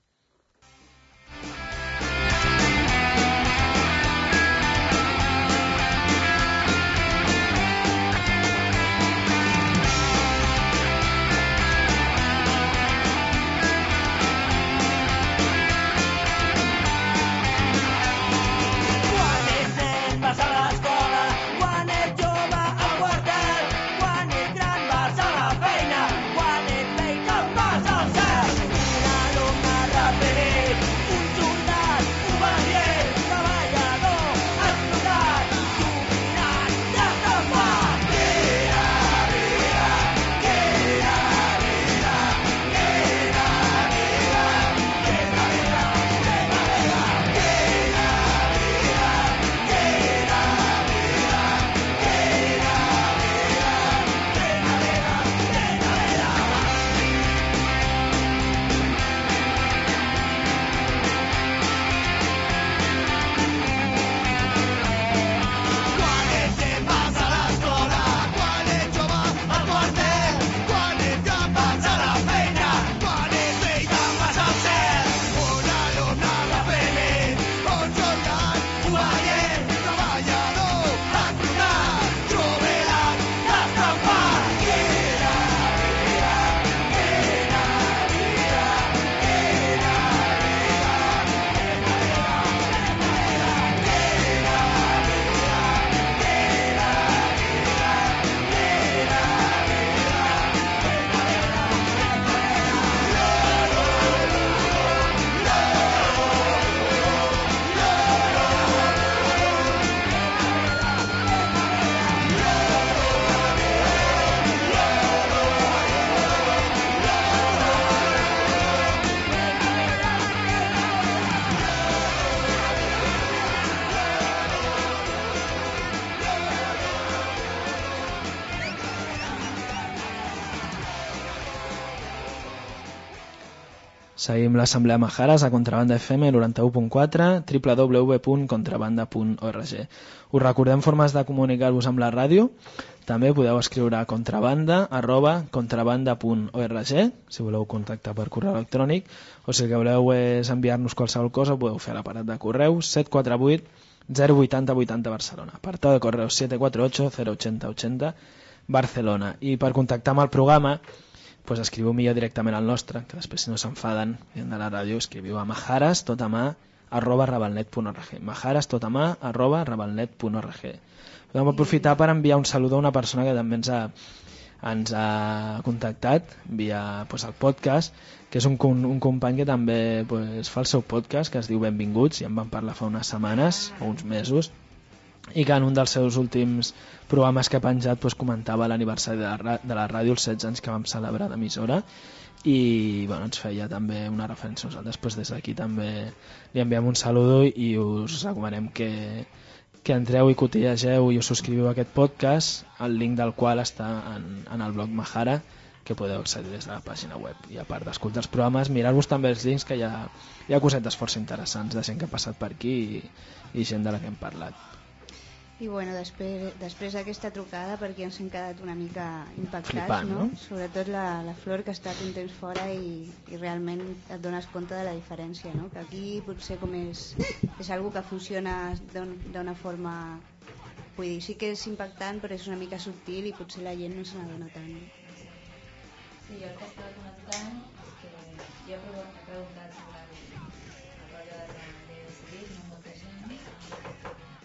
Seguim l'Assemblea Majares a Contrabanda F M noranta-u punt quatre, w w w punt contrabanda punt org. Us recordem formes de comunicar-vos amb la ràdio. També podeu escriure a contrabanda arroba contrabanda punt org si voleu contactar per correu electrònic, o si el que voleu és enviar-nos qualsevol cosa podeu fer a l'aparat de correus set quatre vuit zero vuit zero vuit zero Barcelona, apartado de correus set quatre ocho cero ocho cero ocho cero Barcelona. I per contactar amb el programa pues escriviu millor directament al nostre, que després si no s'enfaden de la ràdio, escriviu a majares tot a mà arroba rabalnet punt org, majares tot a mà arroba rabalnet punt org. Podem aprofitar per enviar un saludo a una persona que també ens ha, ens ha contactat via pues, el podcast, que és un, un company que també pues, fa el seu podcast, que es diu Benvinguts, i en vam parlar fa unes setmanes o uns mesos, i que en un dels seus últims programes que ha penjat pues, comentava l'aniversari de, la, de la ràdio, els setze anys que vam celebrar d'emissora, i bueno, ens feia també una referència a nosaltres. Pues, des d'aquí també li enviem un saludo i us recomanem que, que entreu i cotillegeu i us subscriviu a aquest podcast, el link del qual està en, en el blog Majara, que podeu accedir des de la pàgina web. I a part d'escoltar els programes, mirar-vos també els links, que hi ha, hi ha cosetes força interessants de gent que ha passat per aquí i, i gent de la que hem parlat. I bueno, després, després d'aquesta trucada, perquè ens hem quedat una mica impactats, Flipant, no? no? Sobretot la, la Flor, que ha estat un temps fora i, i realment et dones compte de la diferència, no? Que aquí potser com és, és algo que funciona d'una forma... Vull dir, sí que és impactant, però és una mica subtil i potser la gent no se n'adona tant. Sí, jo el que estava comentant és que jo he preguntat sobre el rotllo de la llei de civisme, molta gent...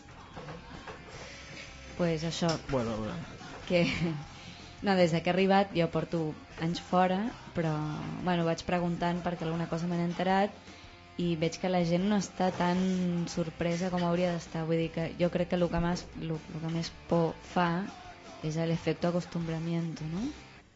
Pues això, bueno, bueno. que no, des que he arribat jo porto anys fora, però bueno, vaig preguntant perquè alguna cosa m'he enterat i veig que la gent no està tan sorpresa com hauria d'estar. Vull dir que jo crec que el que més, el, el que més por fa és l'efecte acostumbramiento, no?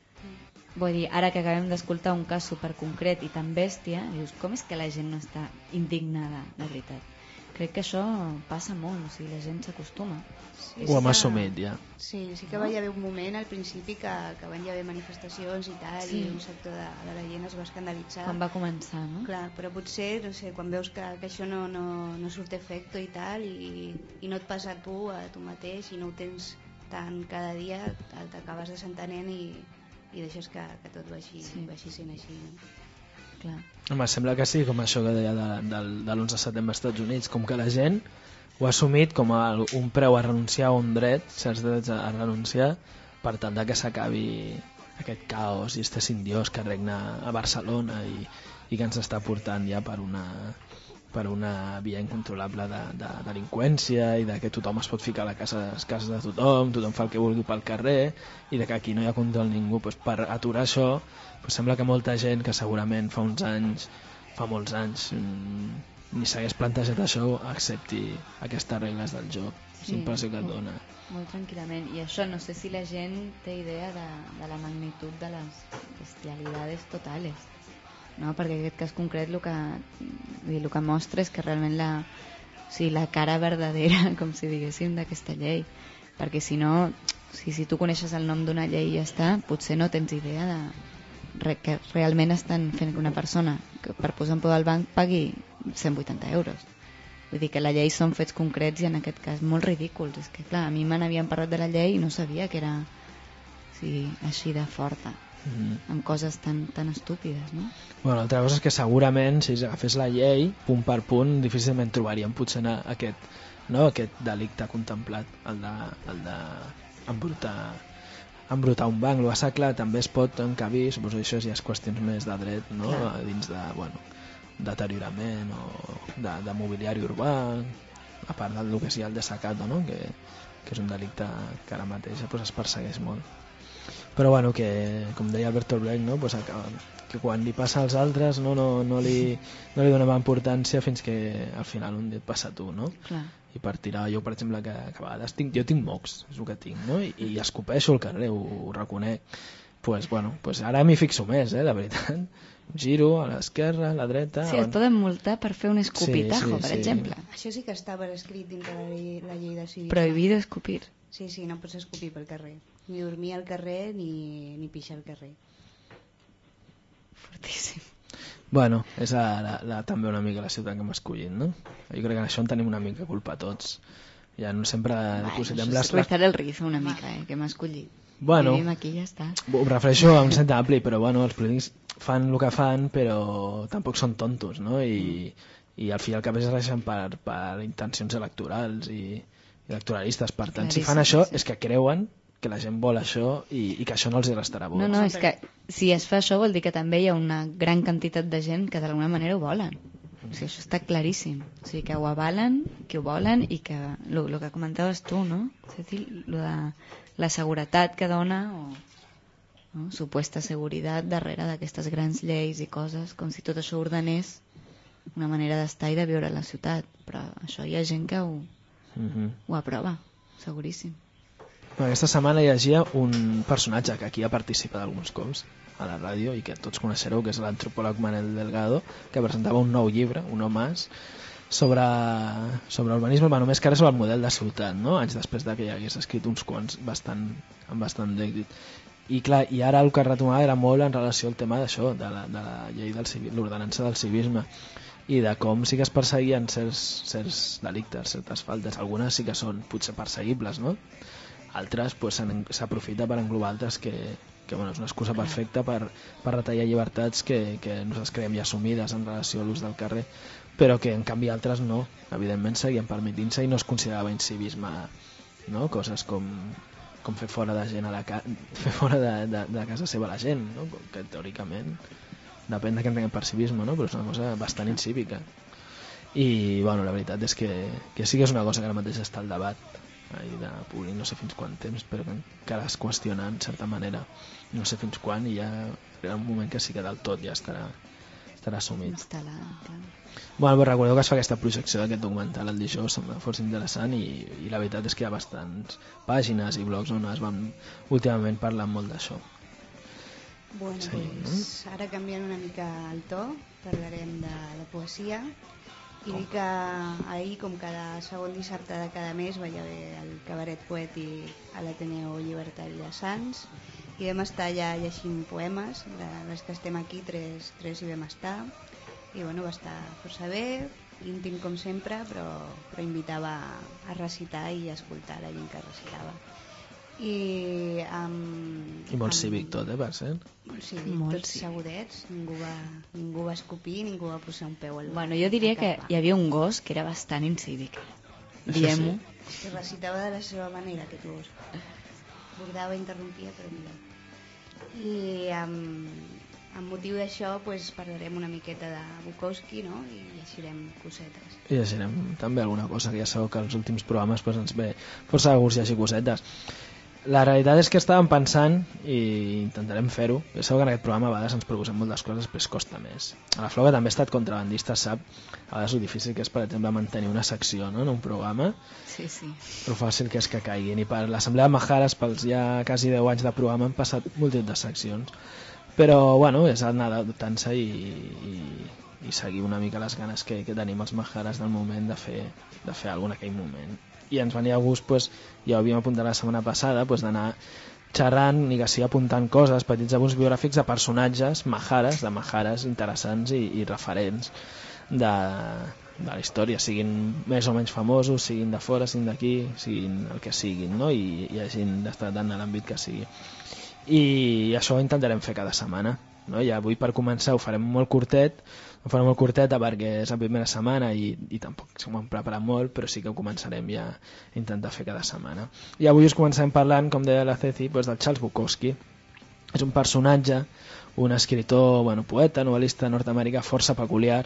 Vull dir, ara que acabem d'escoltar un cas super concret i tan bèstia, dius, com és que la gent no està indignada, de veritat? Crec que això passa molt, o sigui, la gent s'acostuma. Sí, Ho hem que- assumit ja. Sí, sí que va haver un moment al principi que, que van haver manifestacions i tal, Sí. i un sector de, de la gent es va escandalitzar. Quan va començar, no? Clar, però potser, no sé, quan veus que, que això no, no, no surt efecte i tal, i, i no et passa a tu, a tu mateix, i no ho tens tant cada dia, t'acabes desentenent i, i deixes que, que tot vagi, sí. vagi sent així. No? Clar. Home, sembla que sí, com això que deia de, de, de l'onze de setembre als Estats Units, com que la gent ho ha assumit com a un preu a renunciar a un dret, certs drets a, a renunciar, per tal de que s'acabi aquest caos i este sindiós que regna a Barcelona i, i que ens està portant ja per una, per una via incontrolable de, de delinqüència i de que tothom es pot ficar a la casa, a les cases de tothom, tothom fa el que vulgui pel carrer i de que aquí no hi ha control ningú. Pues per aturar això, pues sembla que molta gent que segurament fa uns anys, fa molts anys, mmm, ni s'hagués plantejat això, accepti aquestes regles del joc. És la impressió que et dona. Molt tranquil·lament. I això, no sé si la gent té idea de, de la magnitud de les bestialidades totales, no? Perquè aquest cas concret el que, vull dir, el que mostra és que realment la, o sigui, la cara verdadera, com si diguéssim, d'aquesta llei. Perquè si no, si, si tu coneixes el nom d'una llei i ja està, potser no tens idea de re, que realment estan fent que una persona que per posar un peu al banc pagui cent vuitanta euros. Vull dir que la llei són fets concrets i en aquest cas molt ridículs. És que clar, a mi me n'havien parlat de la llei i no sabia que era sí, així de forta, Mm. amb coses tan, tan estúpides, no? Bueno, l'altra cosa és que segurament si agafés la llei, punt per punt, difícilment trobaríem potser aquest, no, aquest delicte contemplat, el de, el de embrutar, embrutar un banc. El que passa, clar, també es pot encabir, suposo que això ja és qüestions més de dret, no? Clar. Dins de, bueno, deteriorament o de, de mobiliari urbà, a part del que sigui el desacato, no? que, que és un delicte que ara mateix pues, es persegueix molt. Però bueno, que com deia Bertolt Brecht, no? Pues acaba, que quan li passa als altres no, no, no, li, no li donem importància fins que al final un dia et passa a tu, no? Clar. I per tirar, jo per exemple que, que a vegades tinc, jo tinc mocs, és el que tinc, no? I, i escopeixo al carrer, ho, ho reconec. Pues, bueno, pues ara m'hi fixo més, eh, de veritat. Giro a l'esquerra, a la dreta... Sí, es poden multar per fer un escupitajo, Sí, sí, per sí. exemple. Això sí que està per escrit dintre la llei, la llei de civisme. Prohibido escupir. Sí, sí, no pots escupir pel carrer. Ni dormir al carrer, ni, ni pixar al carrer. Fortíssim. Bueno, és la, la, la, també una mica la ciutat que hem escollit, no? Jo crec que en això en tenim una mica culpa tots. Ja no sempre dipositem bueno, les... Rizar el rizo una mica, eh, que hem escollit. Bueno, vivim aquí i ja està. Ho refereixo a un sentit ampli, però bueno, els polítics fan el que fan, però tampoc són tontos, no? I, i al fi i al cap es deixen per, per intencions electorals i electoralistes. Per tant, si fan això és que creuen que la gent vol això i, i que això no els hi restarà vots. No, no, és que si es fa això vol dir que també hi ha una gran quantitat de gent que d'alguna manera ho volen. O sigui, això està claríssim. O sigui, que ho avalen, que ho volen i que el que comentaves tu, no? És a dir, lo de la seguretat que dona o no? Supuesta seguretat darrere d'aquestes grans lleis i coses, com si tot això ordenés una manera d'estar i de viure a la ciutat. Però això hi ha gent que ho, mm-hmm. ho aprova, seguríssim. Aquesta setmana llegia un personatge que aquí ha participat alguns cops a la ràdio i que tots coneixereu, que és l'antropòleg Manel Delgado, que presentava un nou llibre, un no más, sobre, sobre urbanisme, bueno, més que ara sobre el model de ciutat, no? Anys després de que ja hagués escrit uns quants bastant, amb bastant d'èxit. I clar, i ara el que retomava era molt en relació al tema d'això, de la, de la llei del civil, l'ordenança del civisme, i de com sí que es perseguien certs, certs delictes, certes faltes. Algunes sí que són potser perseguibles, no? Altres pues, s'aprofita per englobar altres que, que bueno, és una excusa perfecta per, per retallar llibertats que, que nosaltres creiem ja assumides en relació a l'ús del carrer, però que en canvi altres no, evidentment seguien permitint-se i no es considerava incivisme, no? Coses com, com fer fora de gent a la ca... fer fora de, de, de casa seva la gent, no? Que teòricament depèn de què entenguem per civisme, no? Però és una cosa bastant incívica i bueno, la veritat és que, que sí que és una cosa que ara mateix està al debat i de públic, no sé fins quant temps, però que encara es qüestiona en certa manera, no sé fins quan, i ja hi ha un moment que sí que del tot ja estarà, estarà assumit. Instal·lat, clar. Bueno, però recordeu que es fa aquesta projecció d'aquest documental el dijous, sembla força interessant i, i la veritat és que hi ha bastants pàgines i blogs on es van últimament parlant molt d'això. Bueno, sí, pues, no? Ara canviant una mica el to, parlarem de la poesia. I dic que ahir, com cada segon dissabte de cada mes, vaig haver el cabaret poètic a l'Ateneu Llibertari de Sants i vam estar allà llegint poemes, de les que estem aquí, tres, tres hi vam estar, i bueno, va estar força bé, íntim com sempre, però, però invitava a recitar i a escoltar la gent que recitava. I, um, I molt amb... cívic tot, eh, per cert? Molt cívic, molt tots cívic. Segurets, ningú va, ningú va escopir, ningú va posar un peu al Bueno, jo diria que hi havia un gos que era bastant incívic, diem-ho. Sí. Que recitava de la seva manera, aquest gos. Bordava, interrompia, però mira. I amb, amb motiu d'això pues, parlarem una miqueta de Bukowski, no? I llegirem cosetes. I llegirem també alguna cosa, que ja sabeu que als últims programes pues, ens ve força de gust llegir cosetes. La realitat és que estàvem pensant i intentarem fer-ho. Ja sabeu que en aquest programa a vegades ens proposem moltes coses, però costa més. A la Flor, que també ha estat contrabandista, sap a vegades ho difícil que és, per exemple, mantenir una secció, no?, en un programa. Sí, sí. Però fàcil que és que caiguin. I per l'Assemblea de Majares, pels ja quasi deu anys de programa, han passat multitud de seccions. Però, bueno, és anar adoptant-se i, i, i seguir una mica les ganes que, que tenim els Majares del moment de fer, de fer alguna en aquell moment. I ens venia a gust, pues, ja ho havíem apuntat la setmana passada, pues, d'anar xerrant, ni que sigui apuntant coses, petits apunts biogràfics de personatges majares, de majares interessants i, i referents de, de la història, siguin més o menys famosos, siguin de fora, siguin d'aquí, siguin el que siguin, no? I, i hagin d'estar tant a l'àmbit que sigui. I això ho intentarem fer cada setmana, no? I avui, per començar, ho farem molt curtet, ho farem molt curteta perquè és la primera setmana i, i tampoc s'ho hem preparat molt, però sí que ho començarem ja a intentar fer cada setmana. I avui us començarem parlant, com deia la Ceci, doncs del Charles Bukowski. És un personatge, un escriptor, bueno, poeta, novel·lista nord-americà força peculiar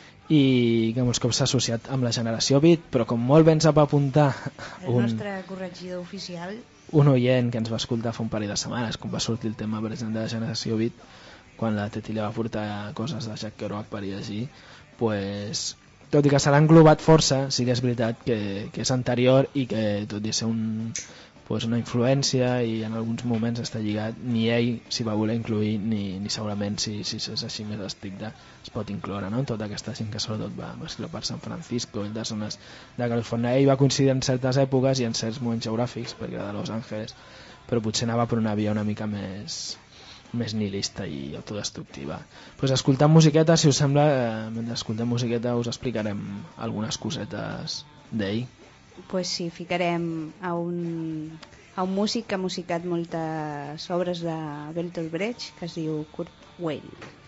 i que molts cops s'ha associat amb la generació beat, però com molt bé ens va apuntar el un, nostre corregidor oficial, un oient que ens va escoltar fa un parell de setmanes, com va sortir el tema per exemple de la generació beat, quan la Teti li va portar coses de Jack Kerouac per llegir, pues, tot i que se l'ha englobat força, sí que és veritat que, que és anterior i que tot i ser un, pues, una influència i en alguns moments està lligat, ni ell s'hi va voler incluir ni, ni segurament si, si és així més estricte es pot incloure, no? Tota aquesta gent que sobretot va, va escriure per San Francisco i de zones de Califòrnia. Ell va coincidir en certes èpoques i en certs moments geogràfics perquè era de Los Angeles, però potser anava per una via una mica més més nihilista i autodestructiva. Pues escoltant musiqueta, si us sembla, eh, mentre escoltem musiqueta us explicarem algunes cosetes d'ell. Pues sí, ficarem a un, a un músic que ha musicat moltes obres de Bertolt Brecht, que es diu Kurt Weill.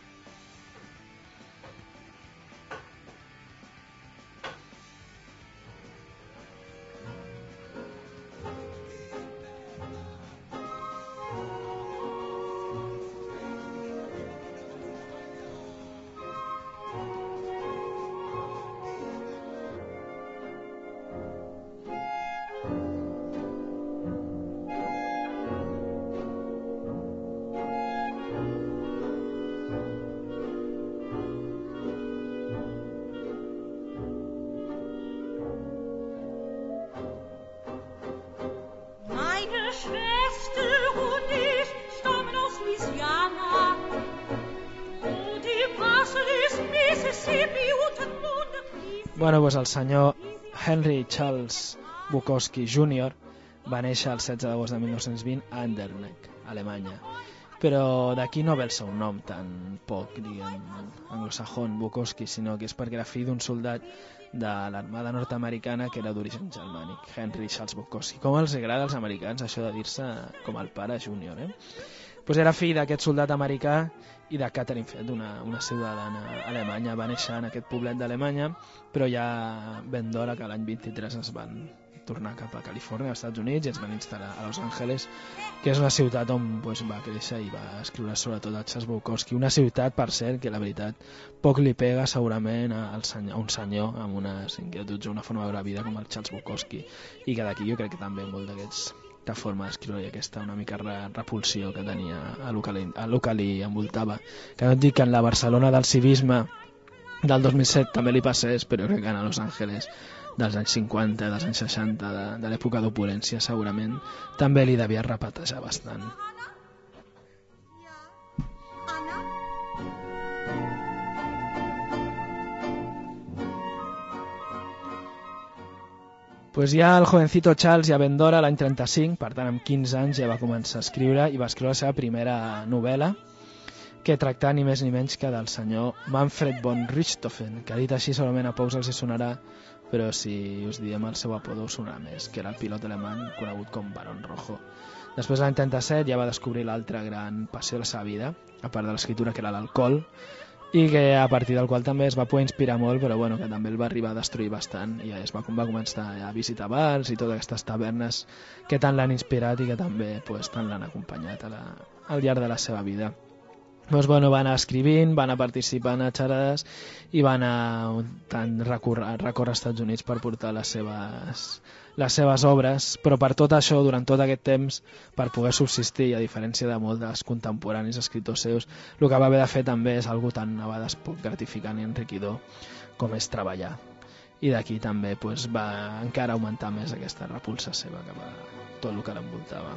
Bueno, pues el senyor Henry Charles Bukowski júnior va néixer el setze d'agost de mil nou-cents vint a Andernach, Alemanya. Però d'aquí no ve el seu nom tan poc, diguem, anglosajón, Bukowski, sinó que és perquè era fill d'un soldat de l'armada nord-americana que era d'origen germànic, Henry Charles Bukowski. Com els agrada als americans això de dir-se com el pare júnior, eh? Pues era fill d'aquest soldat americà i de Catherine Feld, una, una ciutadana alemanya. Va néixer en aquest poblet d'Alemanya, però ja ben d'hora que l'any vint-i-tres es van tornar cap a Califòrnia, als Estats Units, i es van instal·lar a Los Angeles, que és una ciutat on pues, va créixer i va escriure sobretot a Charles Bukowski. Una ciutat, per cert, que la veritat poc li pega segurament al senyor, a un senyor amb unes inquietuds o una forma de veure la vida com el Charles Bukowski, i que d'aquí jo crec que també molt d'aquests de forma d'escriure i aquesta una mica repulsió que tenia a lo que, li, a lo que li envoltava. Que no et dic que en la Barcelona del civisme del dos mil set també li passés, però crec que a Los Angeles dels anys cinquanta, dels anys seixanta, de, de l'època d'opulència segurament també li devia repetejar bastant. Pues ja el jovencito Charles, ja ben d'hora, l'any trenta-cinc, per tant amb quinze anys ja va començar a escriure i va escriure la seva primera novel·la, que tracta ni més ni menys que del senyor Manfred von Richthofen, que dit així segurament a pocs els hi sonarà, però si us diem el seu apodó us sonarà més, que era el pilot alemany conegut com Barón Rojo. Després l'any trenta-set ja va descobrir l'altra gran passió de la seva vida, a part de l'escriptura, que era l'alcohol, i que a partir del qual també es va poder inspirar molt, però bueno, que també el va arribar a destruir bastant, i ja es va, va començar a visitar bars i totes aquestes tavernes que tant l'han inspirat i que també pues, tant l'han acompanyat a la, al llarg de la seva vida. Doncs, bueno, va anar escrivint, va anar participant a xerrades i va anar tant recórrer, recórrer als Estats Units per portar les seves, les seves obres, però per tot això, durant tot aquest temps, per poder subsistir, a diferència de molts dels contemporanis escriptors seus, el que va haver de fer també és algo tan a vegades poc gratificant i enriquidor com és treballar. I d'aquí també pues, va encara augmentar més aquesta repulsa seva cap a tot el que l'envoltava.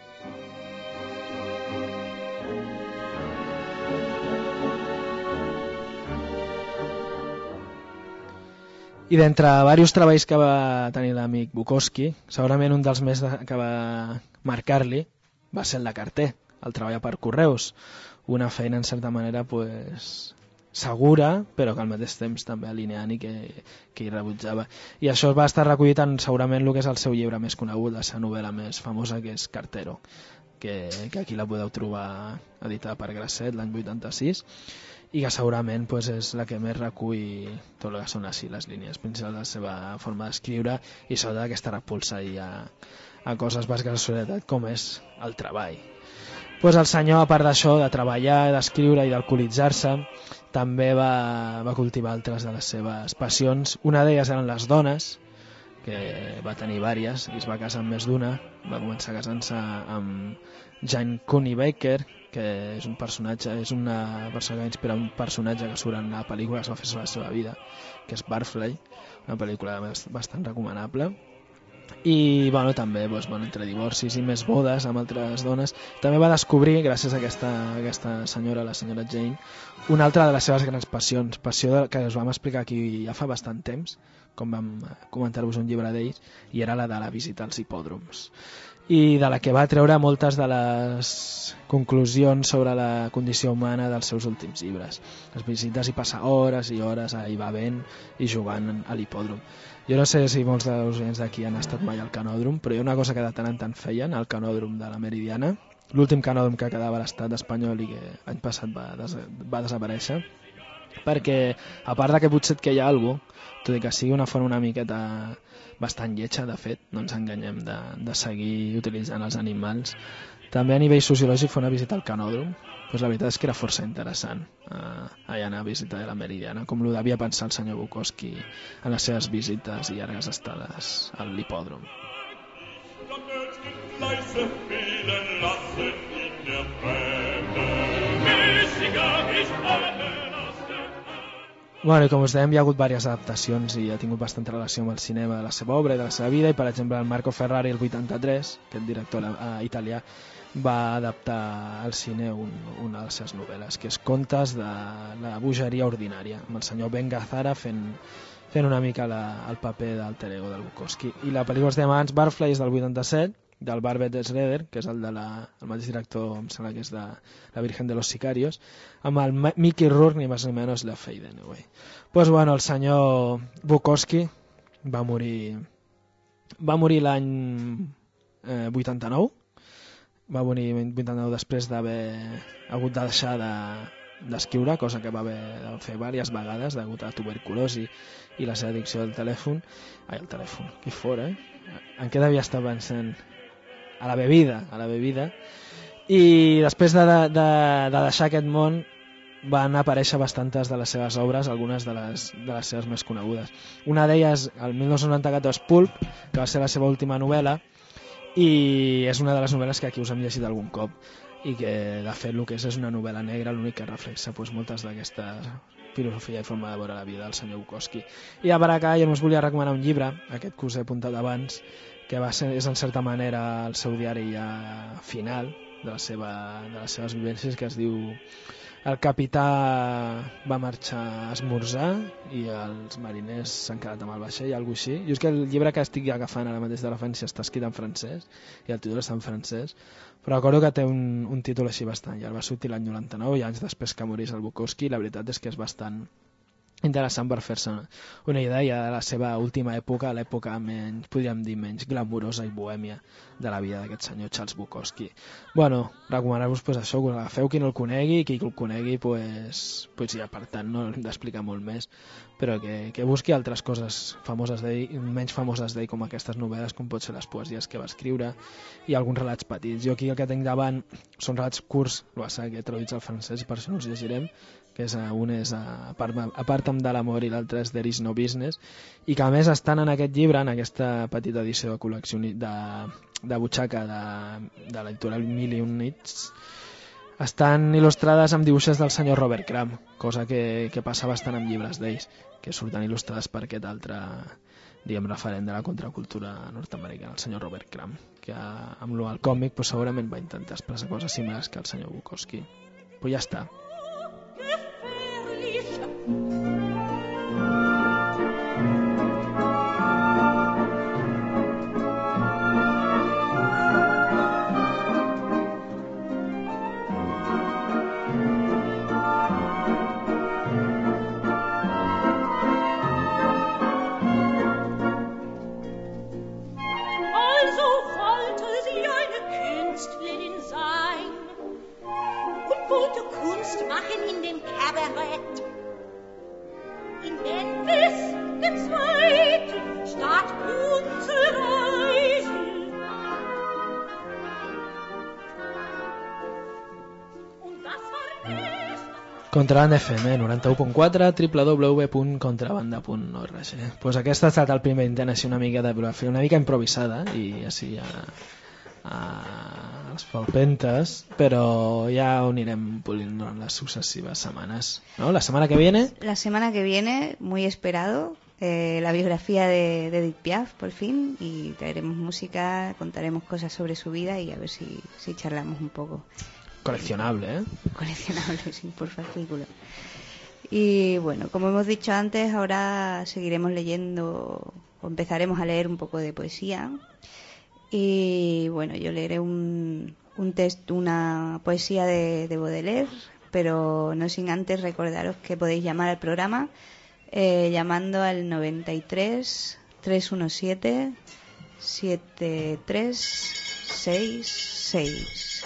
I d'entre diversos treballs que va tenir l'amic Bukowski, segurament un dels més de, que va marcar-li va ser el de carter, el treballar per correus. Una feina, en certa manera, pues, segura, però que al mateix temps també alineant i que, que hi rebutjava. I això va estar recollit en segurament el que és el seu llibre més conegut, la seva novel·la més famosa, que és Cartero, que, que aquí la podeu trobar editada per Grasset l'any vuitanta-sis, i que segurament pues, és la que més recull tot el que són així, les línies principals de la seva forma d'escriure i sobretot aquesta repulsa i a, a coses bàsiques de la societat com és el treball. Pues el senyor, a part d'això, de treballar, d'escriure i d'alcoholitzar-se, també va, va cultivar altres de les seves passions. Una d'elles eren les dones, que va tenir vàries i es va casar amb més d'una. Va començar casant-se amb Jane Coney Baker, que és un personatge, és una persona que va inspirar un personatge que surt en una pel·lícula que es va fer sobre la seva vida, que és Barfly, una pel·lícula bastant recomanable. I bueno, també doncs, bueno, entre divorcis i més bodes amb altres dones, també va descobrir, gràcies a aquesta, a aquesta senyora, la senyora Jane, una altra de les seves grans passions, passió que us vam explicar aquí ja fa bastant temps, com vam comentar-vos un llibre d'ells, i era la de la visita als hipòdroms. i de la que va treure moltes de les conclusions sobre la condició humana dels seus últims llibres. Les visites hi passa hores i hores ahí bevent i jugant a l'hipòdrom. Jo no sé si molts dels oients d'aquí han estat mai al canòdrom, però hi ha una cosa que de tant en tant feien al canòdrom de la Meridiana, l'últim canòdrom que quedava a l'estat espanyol i que l'any passat va, des va desaparèixer, perquè a part de que potser que hi ha alguna cosa, tot i que sigui una font una miqueta bastant lletja, de fet, no ens enganyem de, de seguir utilitzant els animals, també a nivell sociològic fer una visita al canòdrom, doncs la veritat és que era força interessant eh, allà anar a visitar la Meridiana, com ho devia pensar el senyor Bukowski en les seves visites i llargues estades a l'hipòdrom. Bueno, i com us dèiem, hi ha hagut diverses adaptacions i ha tingut bastanta relació amb el cinema de la seva obra i de la seva vida, i per exemple el Marco Ferrari el vuitanta-tres, aquest director eh, italià, va adaptar al cine un, una de les seves novel·les, que és Contes de la bogeria ordinària, amb el senyor Ben Gazzara fent, fent una mica la, el paper d'alter ego del Bukowski. I la pel·lícula es deia abans Barfly, és del vuitanta-set, del Barbet Schroeder, que és el, de la, el mateix director, em sembla que és de La Virgen de los Sicarios, amb el Mickey Rourke, ni més ni menys la Faye Dunaway. Pues bueno, el senyor Bukowski va morir va morir l'any eh, vuitanta-nou, va morir vuitanta-nou després d'haver hagut de deixar de, d'escriure, cosa que va haver de fer diverses vegades degut a la tuberculosi i la seva addicció al telèfon. Ai, el telèfon, qui fora, eh? En què devia estar pensant? A la bebida, a la bebida. I després de, de, de deixar aquest món van aparèixer bastantes de les seves obres, algunes de les, de les seves més conegudes. Una d'elles, el dinou noranta-quatre, Pulp, que va ser la seva última novel·la, i és una de les novel·les que aquí us hem llegit algun cop, i que de fet el que és és una novel·la negra, l'únic que reflexa doncs, moltes d'aquestes filosofia i forma de veure la vida del senyor Bukowski. I a per acá jo us volia recomanar un llibre, aquest que us he apuntat abans, que va ser, és en certa manera el seu diari ja final de, la seva, de les seves vivències, que es diu El capità va marxar a esmorzar i els mariners s'han quedat amb el vaixell, alguna cosa així. Jo és que el llibre que estic agafant ara mateix de referència està escrit en francès i el títol està en francès, però recordo que té un, un títol així bastant llarg. Va sortir l'any noranta-nou i anys després que morís el Bukowski, la veritat és que és bastant interessant per fer-se una idea de la seva última època, l'època menys, podríem dir, menys glamurosa i bohèmia de la vida d'aquest senyor Charles Bukowski. Bueno, recomanar-vos pues, això, que l'agafeu qui no el conegui, qui el conegui, pues, pues ja per tant no hem d'explicar molt més, però que, que busqui altres coses famoses d'ell, menys famoses d'ell, com aquestes novel·les, com pot ser les poesies que va escriure i alguns relats petits. Jo aquí el que tinc davant són relats curts, el que he traduïts al francès i per això no els llegirem, que és, un és Aparta'm de l'amor i l'altre és There is no business, i que a més estan en aquest llibre, en aquesta petita edició de col·lecció de, de butxaca de, de l'editorial Mil i un nits, estan il·lustrades amb dibuixos del senyor Robert Crumb, cosa que, que passa bastant amb llibres d'ells, que surten il·lustrades per aquest altre diguem, referent de la contracultura nord-americana, el senyor Robert Crumb, que amb el còmic pues, segurament va intentar expressar coses similars que el senyor Bukowski. Pues ja està. Contrabanda F M, noranta-u punt quatre, w w w punt contrabanda punt org. Pues aquesta ha estat el primer intent així una mica de fer una mica improvisada i així a, a les palpentes, però ja ho anirem polint durant les successives setmanes, ¿no? La semana que viene... La semana que viene, muy esperado, eh, la biografía de, de Edith Piaf, por fin, y traeremos música, contaremos cosas sobre su vida y a ver si, si charlamos un poco. Coleccionable, ¿eh? Coleccionable, sí, por fascículo. Y bueno, como hemos dicho antes, ahora seguiremos leyendo, o empezaremos a leer un poco de poesía. Y bueno, yo leeré un, un test, una poesía de, de Baudelaire, pero no sin antes recordaros que podéis llamar al programa eh, llamando al noventa y tres, trescientos diecisiete, setenta y tres sesenta y seis.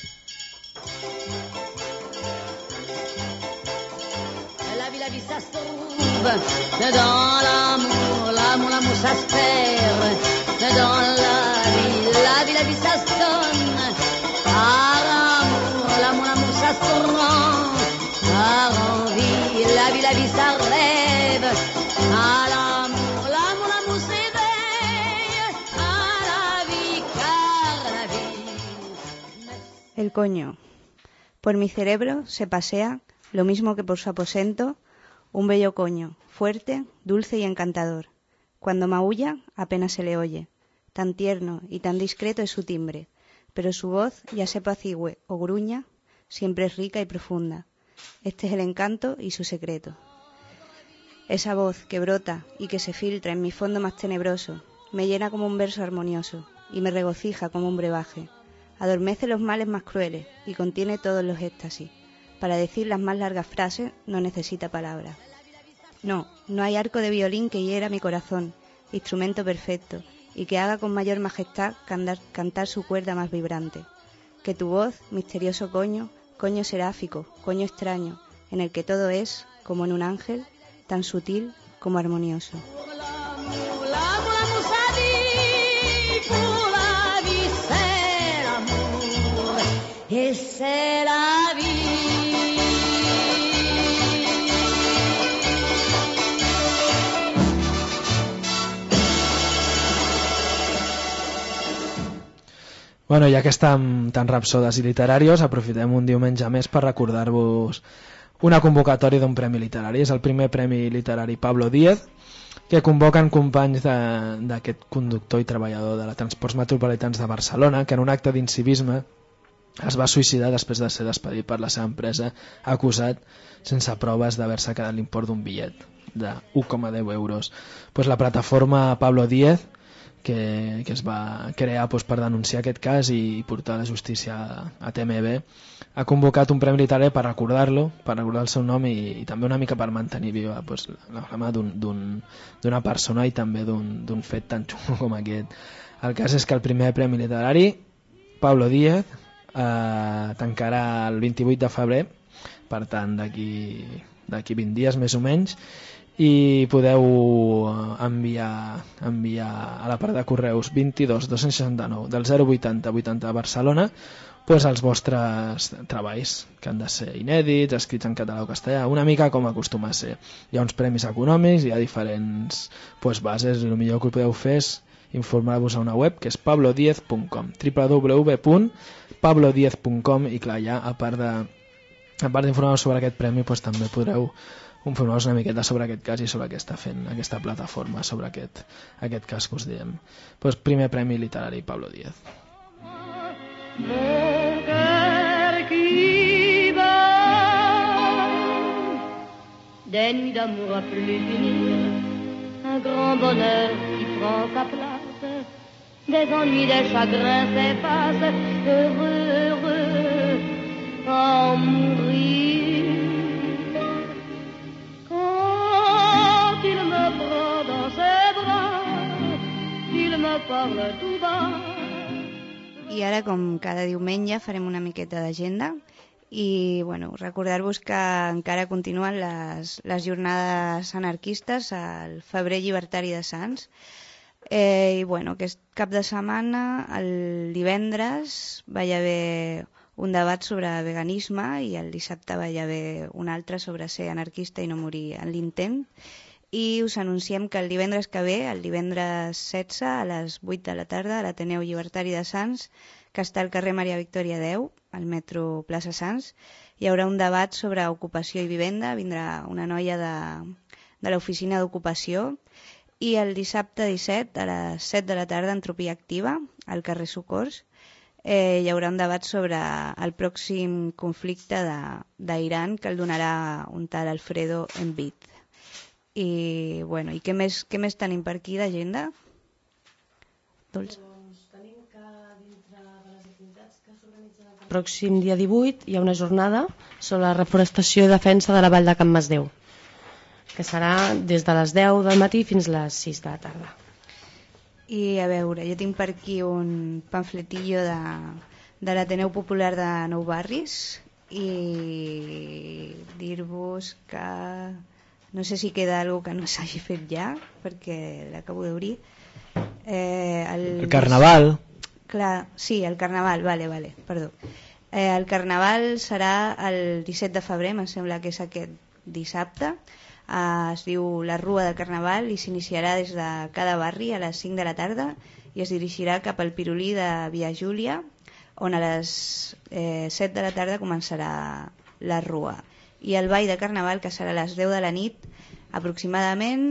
La vie, la vie, ça se trouve dans l'amour, l'amour, l'amour, ça se perd dans la vie, la vie, la vie, ça se donne à l'amour, l'amour, l'amour, ça se rend par envie, la vie, la vie, ça rêve à l'amour, l'amour, l'amour s'éveille à la vie, car la vie. El coño. Por mi cerebro se pasea, lo mismo que por su aposento, un bello coño, fuerte, dulce y encantador. Cuando maulla, apenas se le oye. Tan tierno y tan discreto es su timbre, pero su voz, ya se apacigüe o gruña, siempre es rica y profunda. Este es el encanto y su secreto. Esa voz que brota y que se filtra en mi fondo más tenebroso, me llena como un verso armonioso y me regocija como un brebaje. Adormece los males más crueles y contiene todos los éxtasis. Para decir las más largas frases no necesita palabras. No, no hay arco de violín que hiera mi corazón, instrumento perfecto, y que haga con mayor majestad cantar, cantar su cuerda más vibrante. Que tu voz, misterioso coño, coño seráfico, coño extraño, en el que todo es, como en un ángel, tan sutil como armonioso. Et c'est la vie. Bueno, ja que estem tan rapsodes i literàries, aprofitem un diumenge més per recordar-vos una convocatòria d'un premi literari. És el primer premi literari Pablo Díez, que convoquen companys d'aquest conductor i treballador de la Transports Metropolitans de Barcelona, que en un acte d'incivisme es va suïcidar després de ser despedit per la seva empresa, acusat sense proves d'haver-se quedat l'import d'un bitllet de u coma deu euros. Pues la plataforma Pablo Díez, que, que es va crear pues, per denunciar aquest cas i portar la justícia a T M B, ha convocat un premi literari per recordar-lo, per recordar el seu nom i, i també una mica per mantenir viva pues, la flama d'una persona i també d'un fet tan xungo com aquest. El cas és que el primer premi literari, Pablo Díez, Uh, tancarà el vint-i-vuit de febrer, per tant d'aquí d'aquí vint dies més o menys, i podeu enviar enviar a la part de correus vint-i-dos dos-cents seixanta-nou del zero vuitanta vuitanta de Barcelona pues, els vostres treballs, que han de ser inèdits, escrits en català o castellà, una mica com acostuma a ser. Hi ha uns premis econòmics, hi ha diferents pues, bases, el millor que podeu fer és informar-vos a una web que és pablo diez punt com, w w w punt pablo diez punt com, i clar, ja a part de a part d'informar-vos sobre aquest premi pues, també podreu informar-vos una miqueta sobre aquest cas i sobre què està fent aquesta plataforma sobre aquest, aquest cas que us diem. Pues, primer premi literari Pablo Díez. Mon cœur qui bat, des nuits d'amour à plus finir, un grand bonheur qui prend sa place, des ennuis, des chagrins s'effacent, heureux, heureux, à mourir. Quand il me prend dans ses bras, il me parle tout bas. I ara, com cada diumenge, farem una miqueta d'agenda i bueno, recordar-vos que encara continuen les, les jornades anarquistes al febrer llibertari de Sants. Eh, I bueno, aquest cap de setmana, el divendres, va haver un debat sobre veganisme i el dissabte va haver un altre sobre ser anarquista i no morir en l'intent. I us anunciem que el divendres que ve, el divendres setze a les vuit de la tarda, a l'Ateneu Llibertari de Sants, que està al carrer Maria Victòria deu, al metro Plaça Sants, hi haurà un debat sobre ocupació i vivenda. Vindrà una noia de, de l'oficina d'ocupació. I el dissabte disset, a les set de la tarda, Entropia Activa, al carrer Socors, eh, hi haurà un debat sobre el pròxim conflicte d'Iran, que el donarà un tal Alfredo Envid. I, bueno, i què més, què més tenim per aquí d'agenda? Dolç. El pròxim dia divuit hi ha una jornada sobre la reforestació i defensa de la vall de Can Masdeu, que serà des de les deu del matí fins a les sis de la tarda. I a veure, jo tinc per aquí un pamfletillo de, de l'Ateneu Popular de Nou Barris i dir-vos que no sé si queda alguna que no s'hagi fet ja, perquè l'acabo d'obrir. Eh, el... el Carnaval. Clar, sí, el Carnaval, vale, vale, perdó. Eh, el Carnaval serà el disset de febrer, em sembla que és aquest dissabte. Eh, es diu la Rua del Carnaval i s'iniciarà des de cada barri a les cinc de la tarda i es dirigirà cap al Pirulí de Via Júlia, on a les eh, set de la tarda començarà la Rua. I el ball de Carnaval, que serà a les deu de la nit aproximadament,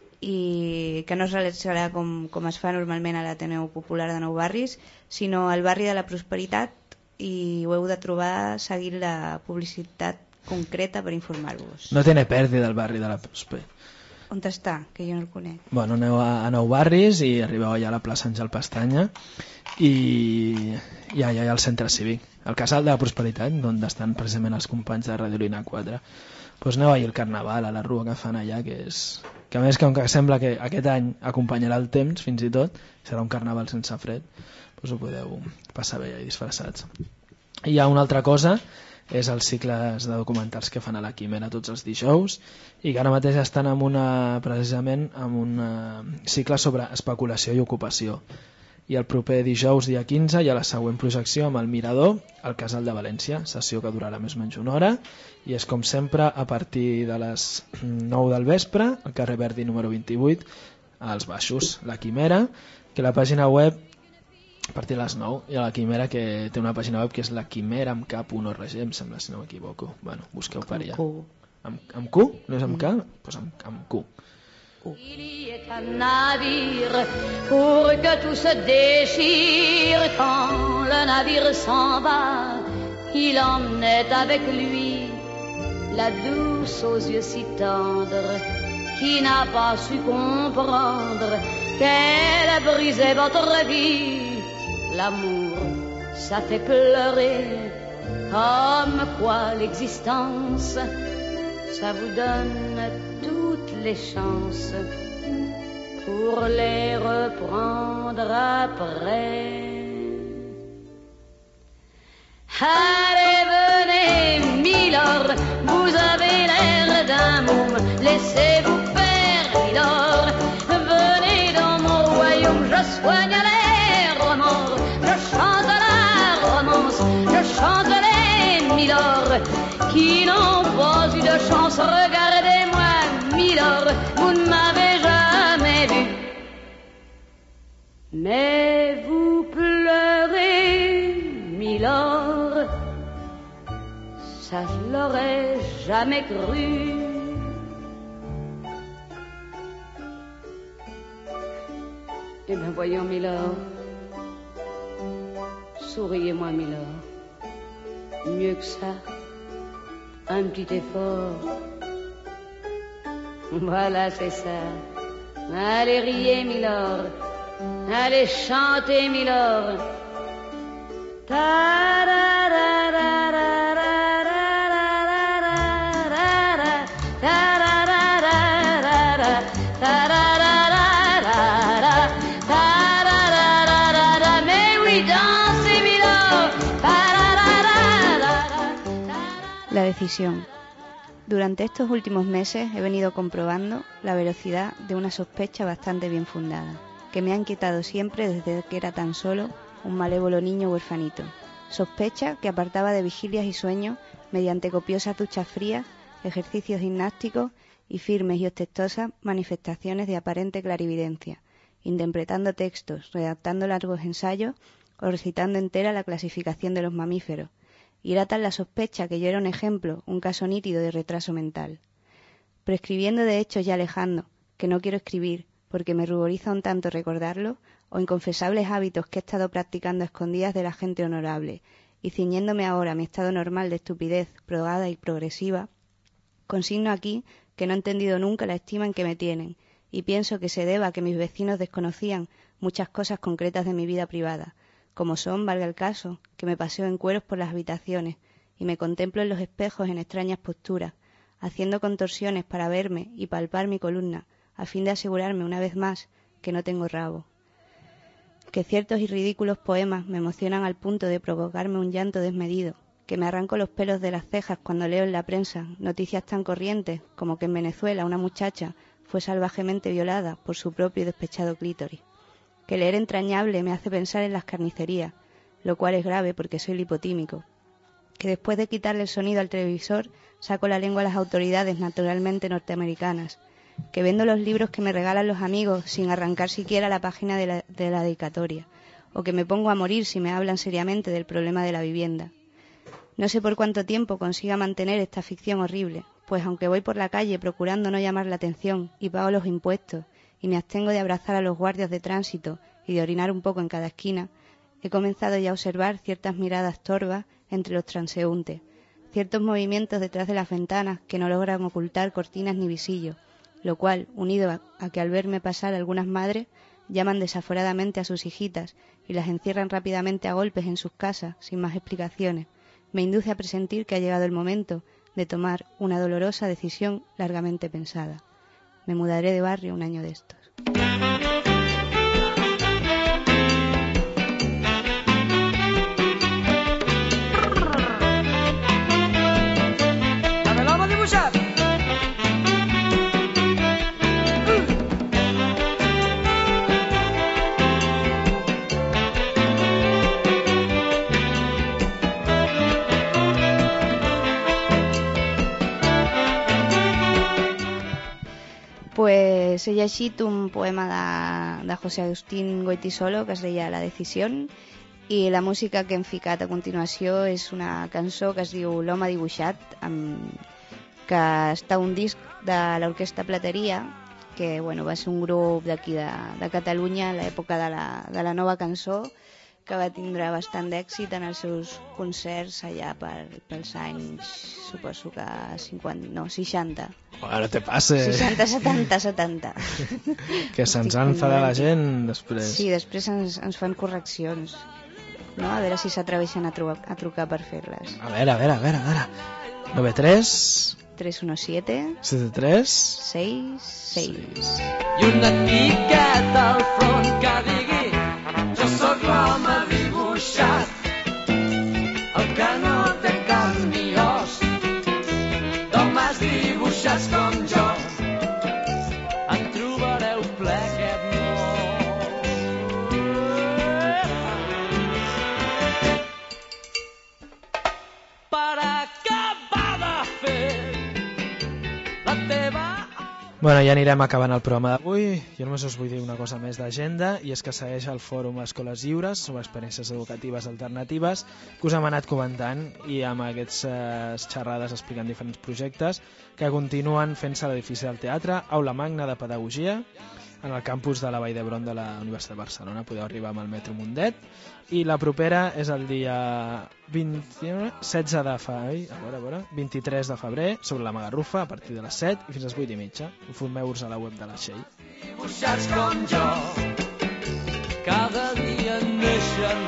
i que no es realitzarà com, com es fa normalment a l'Ateneu Popular de Nou Barris, sinó al barri de la Prosperitat, i ho heu de trobar seguint la publicitat concreta per informar-vos. No tiene pérdida el barri de la Prosperitat. On està? Que jo no el conec. Bueno, aneu a, a Nou Barris i arribeu allà a la plaça Àngel Pestanya i, i allà hi ha el centre cívic, el casal de la Prosperitat, on estan precisament els companys de Radiolina quatre. Pues aneu allà al Carnaval, a la Rua que fan allà, que és... que a més que, que sembla que aquest any acompanyarà el temps, fins i tot, serà un Carnaval sense fred, pues ho podeu passar bé i disfressats. I hi ha una altra cosa, és els cicles de documentals que fan a la Quimera tots els dijous i que ara mateix estan en una, precisament en un cicle sobre especulació i ocupació. I el proper dijous, dia quinze, hi ha la següent projecció amb el Mirador al Casal de València, sessió que durarà més o menys una hora, i és com sempre a partir de les nou del vespre, al carrer Verdi número vint-i-vuit, als Baixos, la Quimera, que la pàgina web a partir de les nou, i a la Quimera, que té una pàgina web que és la quimera amb k punt org, em sembla, si no m'equivoco. Bueno, busqueu per allà. Amb, amb Q? No és amb K? Doncs pues amb, amb Q. Il y est un navire pour que tout se déchire. Quand le navire s'en va, il emmenait avec lui la douce aux yeux si tendres qui n'a pas su comprendre qu'elle brisait votre vie. L'amour, ça fait pleurer, comme quoi l'existence, ça vous donne toutes les chances pour les reprendre après. Allez, venez, Milord, vous avez l'air d'un môme, laissez-vous faire, Milord. Venez dans mon royaume, je soigne les remords, je chante la romance, je chante les Milord qui n'ont pas eu de chance. Regardez-moi, Milord, vous ne m'avez jamais vu, mais vous pleurez, Milord, ça je l'aurais jamais cru. Eh bien voyons, Milord, souriez-moi, Milord, mieux que ça, un petit effort. Voilà, c'est ça. Allez, riez, Milord. Allez, chantez, Milord. Mais oui, dansez, Milord. La decisión. Durante estos últimos meses he venido comprobando la veracidad de una sospecha bastante bien fundada, que me ha inquietado siempre desde que era tan solo un malévolo niño huerfanito. Sospecha que apartaba de vigilias y sueños mediante copiosas duchas frías, ejercicios gimnásticos y firmes y ostentosas manifestaciones de aparente clarividencia, interpretando textos, redactando largos ensayos o recitando entera la clasificación de los mamíferos. Y era tal la sospecha que yo era un ejemplo, un caso nítido de retraso mental. Prescribiendo de hechos ya alejando, que no quiero escribir, porque me ruboriza un tanto recordarlo, o inconfesables hábitos que he estado practicando a escondidas de la gente honorable, y ciñéndome ahora a mi estado normal de estupidez, probada y progresiva, consigno aquí que no he entendido nunca la estima en que me tienen, y pienso que se deba a que mis vecinos desconocían muchas cosas concretas de mi vida privada, como son, valga el caso, que me paseo en cueros por las habitaciones y me contemplo en los espejos en extrañas posturas, haciendo contorsiones para verme y palpar mi columna, a fin de asegurarme una vez más que no tengo rabo. Que ciertos y ridículos poemas me emocionan al punto de provocarme un llanto desmedido, que me arranco los pelos de las cejas cuando leo en la prensa noticias tan corrientes como que en Venezuela una muchacha fue salvajemente violada por su propio y despechado clítoris. Que leer entrañable me hace pensar en las carnicerías, lo cual es grave porque soy lipotímico. Que después de quitarle el sonido al televisor saco la lengua a las autoridades naturalmente norteamericanas. Que vendo los libros que me regalan los amigos sin arrancar siquiera la página de la, de la dedicatoria, o que me pongo a morir si me hablan seriamente del problema de la vivienda. No sé por cuánto tiempo consiga mantener esta ficción horrible, pues aunque voy por la calle procurando no llamar la atención y pago los impuestos y me abstengo de abrazar a los guardias de tránsito y de orinar un poco en cada esquina, he comenzado ya a observar ciertas miradas torvas entre los transeúntes, ciertos movimientos detrás de las ventanas que no logran ocultar cortinas ni visillos, lo cual, unido a, a que al verme pasar algunas madres llaman desaforadamente a sus hijitas y las encierran rápidamente a golpes en sus casas sin más explicaciones, me induce a presentir que ha llegado el momento de tomar una dolorosa decisión largamente pensada. Me mudaré de barrio un año de estos. A ver, vamos a dibujar. Pues he llegit un poema de, de José Agustín Goytisolo que es deia La Decisió, i la música que hem ficat a continuació és una cançó que es diu L'home dibuixat, amb, que està un disc de l'Orquestra Plateria, que bueno, va ser un grup d'aquí de, de Catalunya a l'època de, la, de la nova cançó, que va tindre bastant d'èxit en els seus concerts allà per, pels anys, suposo que cinquanta, no, seixanta. Oh, no te passes. seixanta, setanta, setanta. Que se'ns enfada la gent després. Sí, després ens, ens fan correccions. No? A veure si s'atreveixen a, a trucar per fer-les. A veure, a veure, a veure, a veure. nove tres... tres uno siete... setanta tres... seis seis. I una etiqueta al front que digui jo sóc l'home dibuixat, el que no té cap ni os, d'homes dibuixats com jo, en trobareu ple aquest món. Per acabar de fer la teva... Bueno, ja anirem acabant el programa d'avui. Jo només us vull dir una cosa més d'agenda, i és que segueix el fòrum Escoles Lliures sobre experiències educatives alternatives, que us hem anat comentant, i amb aquestes xerrades explicant diferents projectes que continuen fent-se a l'edifici del teatre, aula magna de pedagogia, en el campus de la Vall d'Hebron de la Universitat de Barcelona. Podeu arribar amb el metro Mundet, i la propera és el dia vint, setze de febrer, a veure, a veure, vint-i-tres de febrer, sobre la Magarrufa, a partir de les set i fins a les vuit i mitja. Informeu-vos a la web de la Xell. Dibuixats com jo, cada dia neixen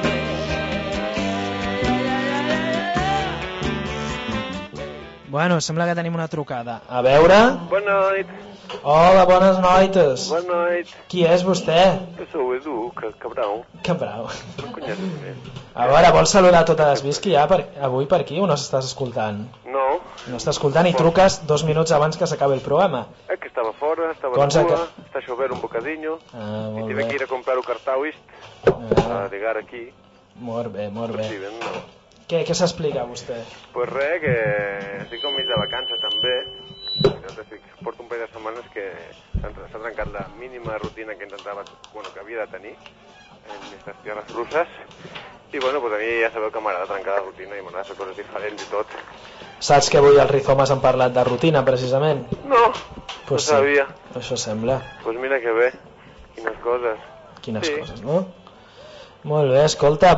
Bueno, sembla que tenim una trucada. A veure... Bona nit. Hola, bones noites. Bona nit. Qui és vostè? Que sou Edu, que Cabrau. Cabrau. No coneixes bé. A veure, vols saludar totes les que hi ha per, avui per aquí o no s'estàs escoltant? No. No estàs escoltant i truques dos minuts abans que s'acabi el programa. Eh, que estava fora, estava Consa a la cua, que... està xovent un bocadinho, Ah, i molt tive bé. que ir a comprar o cartauist, Ah. a llegar aquí. Molt bé, molt bé. Sí, ben, no. Què, què s'explica vostè? Pues res, que estic al mig de vacances també. Estic, porto un parell de setmanes que s'ha s'ha trencat la mínima rutina que intentava, bueno, que havia de tenir en aquestes tierras russes. I bueno, pues a mi ja sabeu que m'agrada trencar la rutina i m'agrada fer coses diferents i tot. Saps que avui els rizomes han parlat de rutina, precisament? No, pues no sabia. Sí, això sembla. Pues mira que bé, quines coses. Quines Sí. coses, no? Molt bé, escolta,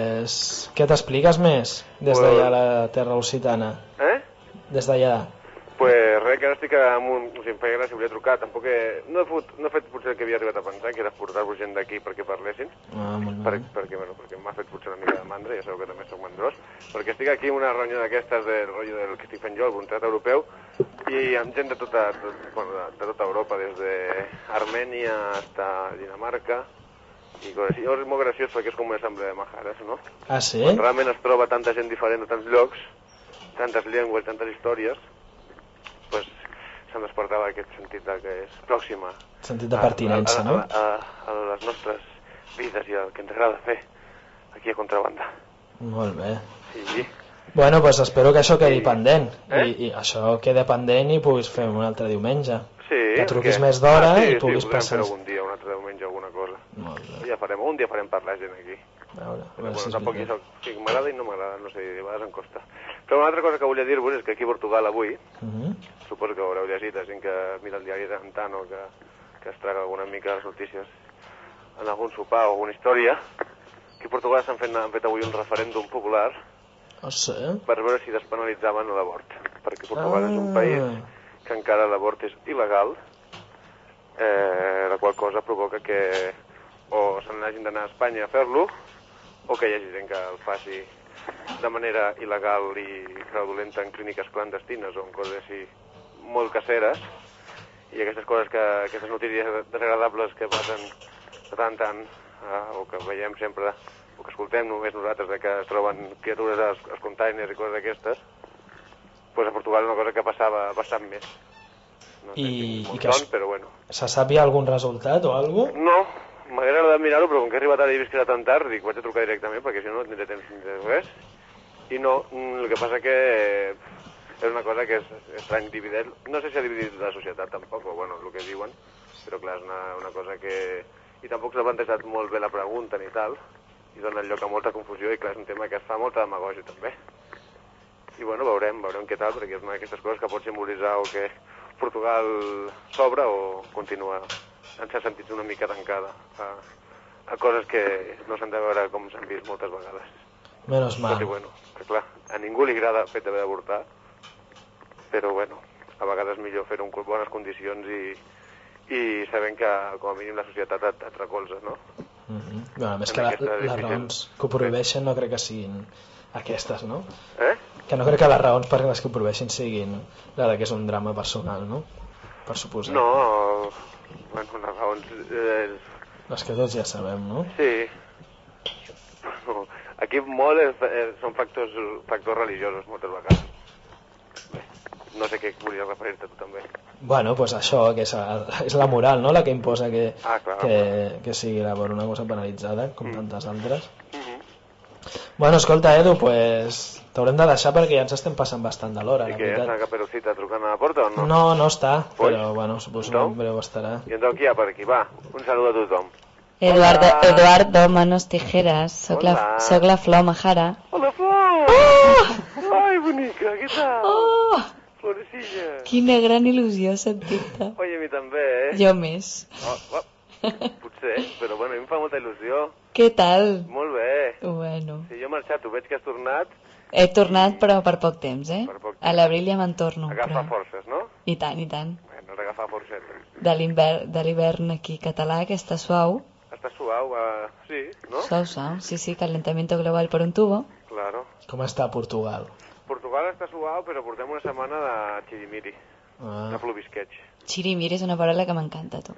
pues... què t'expliques més des Pues- d'allà a la terra occitana? Eh? Des d'allà. Pues res, que ara estic amb un... O sigui, em feia gràcia, volia trucar, tampoc he... No he, fet, no he fet potser el que havia arribat a pensar, que era portar-vos gent d'aquí perquè parlessin, Ah, molt per, bé. perquè, bueno, perquè m'ha fet potser una mica de mandra, ja sabeu que també soc mandrós, perquè estic aquí en una reunió d'aquestes del rotllo del que estic fent jo, el voluntariat europeu, i amb gent de tota, tot, bueno, de, de tota Europa, des d'Armènia fins a Dinamarca, i coses així. Llavors és molt graciós perquè és com una assemblea de majares, no? Ah, sí? Quan realment es troba tanta gent diferent de tants llocs, tantes llengües, tantes històries, pues se'm despertava aquest sentit de que és pròxima. Sentit de pertinença, a, a, no? A, a, a les nostres vides i el que ens agrada fer aquí a Contrabanda. Molt bé. Sí. Bueno, doncs pues espero que això quedi pendent. Eh? I, I això quede pendent i puguis fer un altre diumenge. Sí. Que truquis perquè- més d'hora ah, sí, i puguis sí, podrem passar... fer algun dia, un altre diumenge, alguna cosa. Molt bé. Ja farem, un dia farem parlar gent aquí. A veure, a Però, veure si bueno, és tampoc hi veritat. soc, sí, m'agrada i no m'agrada, no sé, a vegades em costa. Però una altra cosa que volia dir-vos és que aquí a Portugal avui, Mhm. suposo que ho haureu llegit, la gent que mira el diari de tant en tant o que, que es traga alguna mica les notícies en algun sopar o alguna història, aquí a Portugal s'han fet, han fet avui un referèndum popular Oh, sí? per veure si despenalitzaven l'abort, perquè Portugal Ah. és un país que encara l'abort és il·legal, eh, la qual cosa provoca que o se n'hagin d'anar a Espanya a fer-lo, o que hi hagi gent que el faci de manera il·legal i fraudulenta en clíniques clandestines o en coses així molt caseres, i aquestes coses que, aquestes notícies desagradables que passen de tant en tant, eh, o que veiem sempre, o que escoltem només nosaltres, de que es troben criatures als, als containers i coses d'aquestes, pues a Portugal és una cosa que passava bastant més. No sé, I, tinc un i que muntón, es, però bueno. se sap ja algun resultat o alguna cosa? No, m'hauria agradat mirar-ho, però com que he arribat ara i he vist que era tan tard, dic, vaig a trucar directament, perquè si no no tindré temps de res. I no, mm, el que passa que eh, és una cosa que és estrany dividir, no sé si ha dividit la societat tampoc, o bueno, el que diuen, però clar, és una, una cosa que... I tampoc s'ha plantejat molt bé la pregunta ni tal, i dona lloc a molta confusió, i clar, és un tema que es fa molta demagògia també. I bueno, veurem, veurem què tal, perquè és una d'aquestes coses que pot simbolitzar o que Portugal s'obre o continua en certs sentits una mica tancada a, a coses que no s'han de veure com s'han vist moltes vegades. Menos mal. Tot i bueno, que clar, a ningú li agrada el fet d'haver d'avortar, però bueno, a vegades millor fer-ho en bones condicions i, i sabent que com a mínim la societat et, et recolza, no? Mm -hmm. Bueno, a més En que la, aquesta les difícil- raons que ho prohibeixen no crec que siguin aquestes, no? Eh? Que no crec que les raons per les que ho prohibeixin siguin la de que és un drama personal, no? Per suposar. No, bueno, les raons... Eh, Les que tots ja sabem, no? sí. No, aquí molt és, eh, són factors, factors religiosos moltes vegades. Bé, no sé què volies referir-te tu també. Bueno, pues això, que és, és la moral, no?, la que imposa que, Ah, clar, que, que sigui l'abort una cosa penalitzada, com tantes altres. Mhm. Bueno, escolta, Edu, pues t'haurem de deixar perquè ja ens estem passant bastant de l'hora, I la que ja veritat. està Caperucita trucant a la porta o no? No, no està, Pues, però bueno, suposo que no? en breu estarà. I entonces qui hi ha per aquí? Va, un saludo a tothom. Eduardo, Hola. Eduardo, manos tijeras. Soc la, Hola. soc la Flor Majara. Hola, Flor! Oh! Ai, bonica, què tal? Oh! Florecilla. Quina gran il·lusió sentir-te. Oi, a mi també, eh? Jo més. Oh, oh. Potser, però bueno, a mi em fa molta il·lusió. Què tal? Molt bé. Bueno. Si jo he marxat, tu veig que has tornat, He tornat però per poc temps, eh? Per poc A l'abril ja me'n torno. agafa Però... forces, no? I tant, i tant. Bueno, has d'agafar forcetes. De l'hivern de l'hivern aquí català, que està suau. Està suau, uh, sí, no? Suau, suau. Sí, sí, calentamiento global por un tubo. Claro. Com està Portugal? Portugal està suau, però portem una setmana de xirimiri, Ah. de plovisqueig. Chirimiri és una paraula que m'encanta, tu.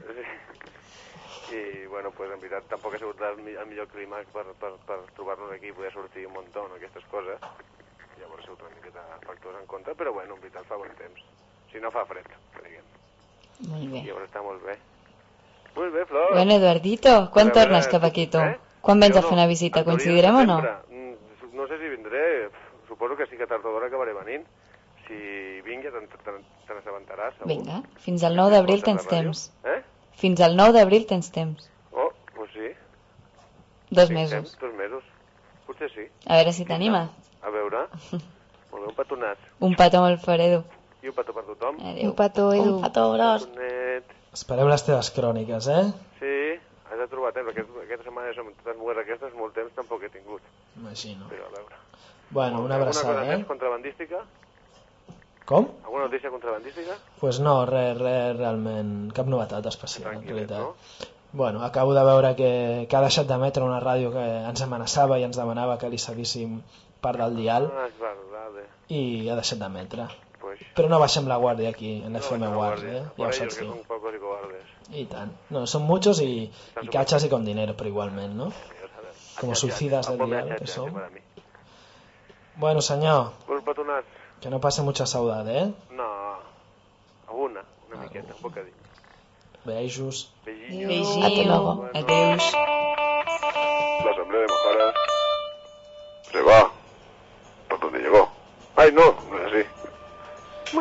I, bueno, pues, en veritat, tampoc ha sigut el, mi- el millor clima per, per, per trobar-nos aquí i poder sortir un muntó, aquestes coses. Llavors ha sigut una miqueta factors en contra, però, bueno, en veritat fa bon temps. Si no fa fred, que diguem. Molt bé. Llavors està molt bé. Molt bé, Flor. Bueno, Eduardito, quan A veure, tornes cap aquí, tu? eh? Quan vens Jo a fer no. una visita? En teoria, Coincidirem o no? setembre. Mm, No sé si vindré, suposo que sí que tard o d'hora acabaré venint. Si vingui, te'n te, te n'assabentaràs, segur. Vinga, fins al nou d'abril Escoltes tens la ràdio? temps. Eh? Fins al nou d'abril tens temps. Oh, doncs sí. Dos Tinc mesos. temps, dos mesos. Potser sí. A veure si t'animes. A veure. Molt bé, un petonat. Un petó molt fort, Edu. I un petó per tothom. Adéu. Un petó, Edu. Un petó gros. Petonet. Esperem les teves cròniques, eh? Sí, has de trobar temps. Aquest, aquesta setmana som totes mujeres aquestes, molt temps tampoc he tingut. Imagino. Però a veure. Bueno, una Alguna abraçada, cosa eh? més contrabandística? Com? Alguna notícia contrabandística? Pues no, res, res, realment, cap novetat especial, en realitat. Bueno, acabo de veure que, que ha deixat d'emetre una ràdio que ens amenaçava i ens demanava que li cedíssim part del dial Ah, és verdad. i ha deixat d'emetre. Pues... Però no baixem la guàrdia aquí, en No F M baixem la Wars, guàrdia. eh? Por Ja ho ellos saps que tu. son pocos y cobardes. Y tan. No, son muchos y, y cachas y con dinero, pero igualment, ¿no? Como suicidas del dial que som. Bueno, senyor, Pues petonats. que no passe mucha saudade, eh? No, alguna, una miqueta, un bocadín. Beijos. Beijinhos. Hasta luego. Adeus. La asamblea de Majaras se va por donde llegó. Ay, no, no es así.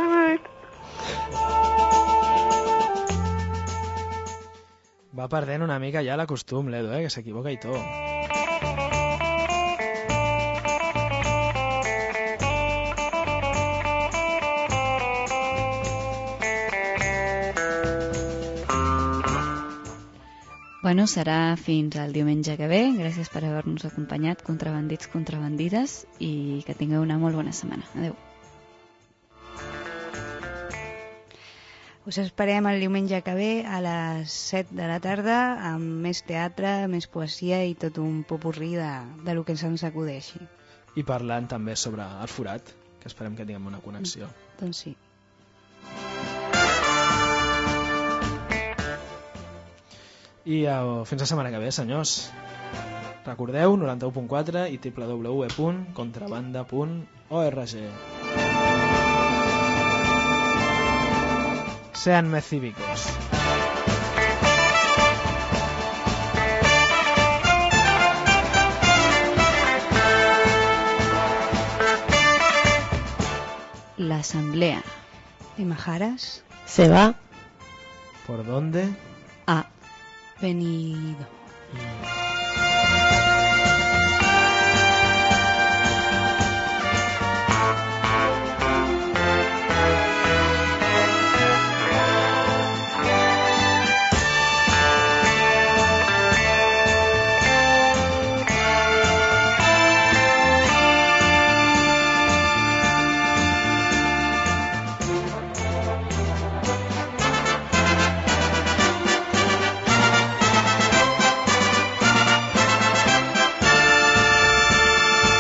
Va perdent una mica ja la costum, l'Edu, eh? Que s'equivoca i tot. Bueno, serà fins al diumenge que ve. Gràcies per haver-nos acompanyat, contrabandits, contrabandides, i que tingueu una molt bona setmana. Adéu. Us esperem el diumenge que ve a les set de la tarda amb més teatre, més poesia i tot un popurrí de, de lo que se'ns acudeixi. I parlant també sobre el forat, que esperem que tinguem una connexió. Mm, doncs sí. I uh, fins la setmana que ve, senyors. Recordeu, noranta-u punt quatre i w w w punt contrabanda punt org. Sean más cívicos. La asamblea de Majaras se va. ¿Por dónde? Ha venido. Mm.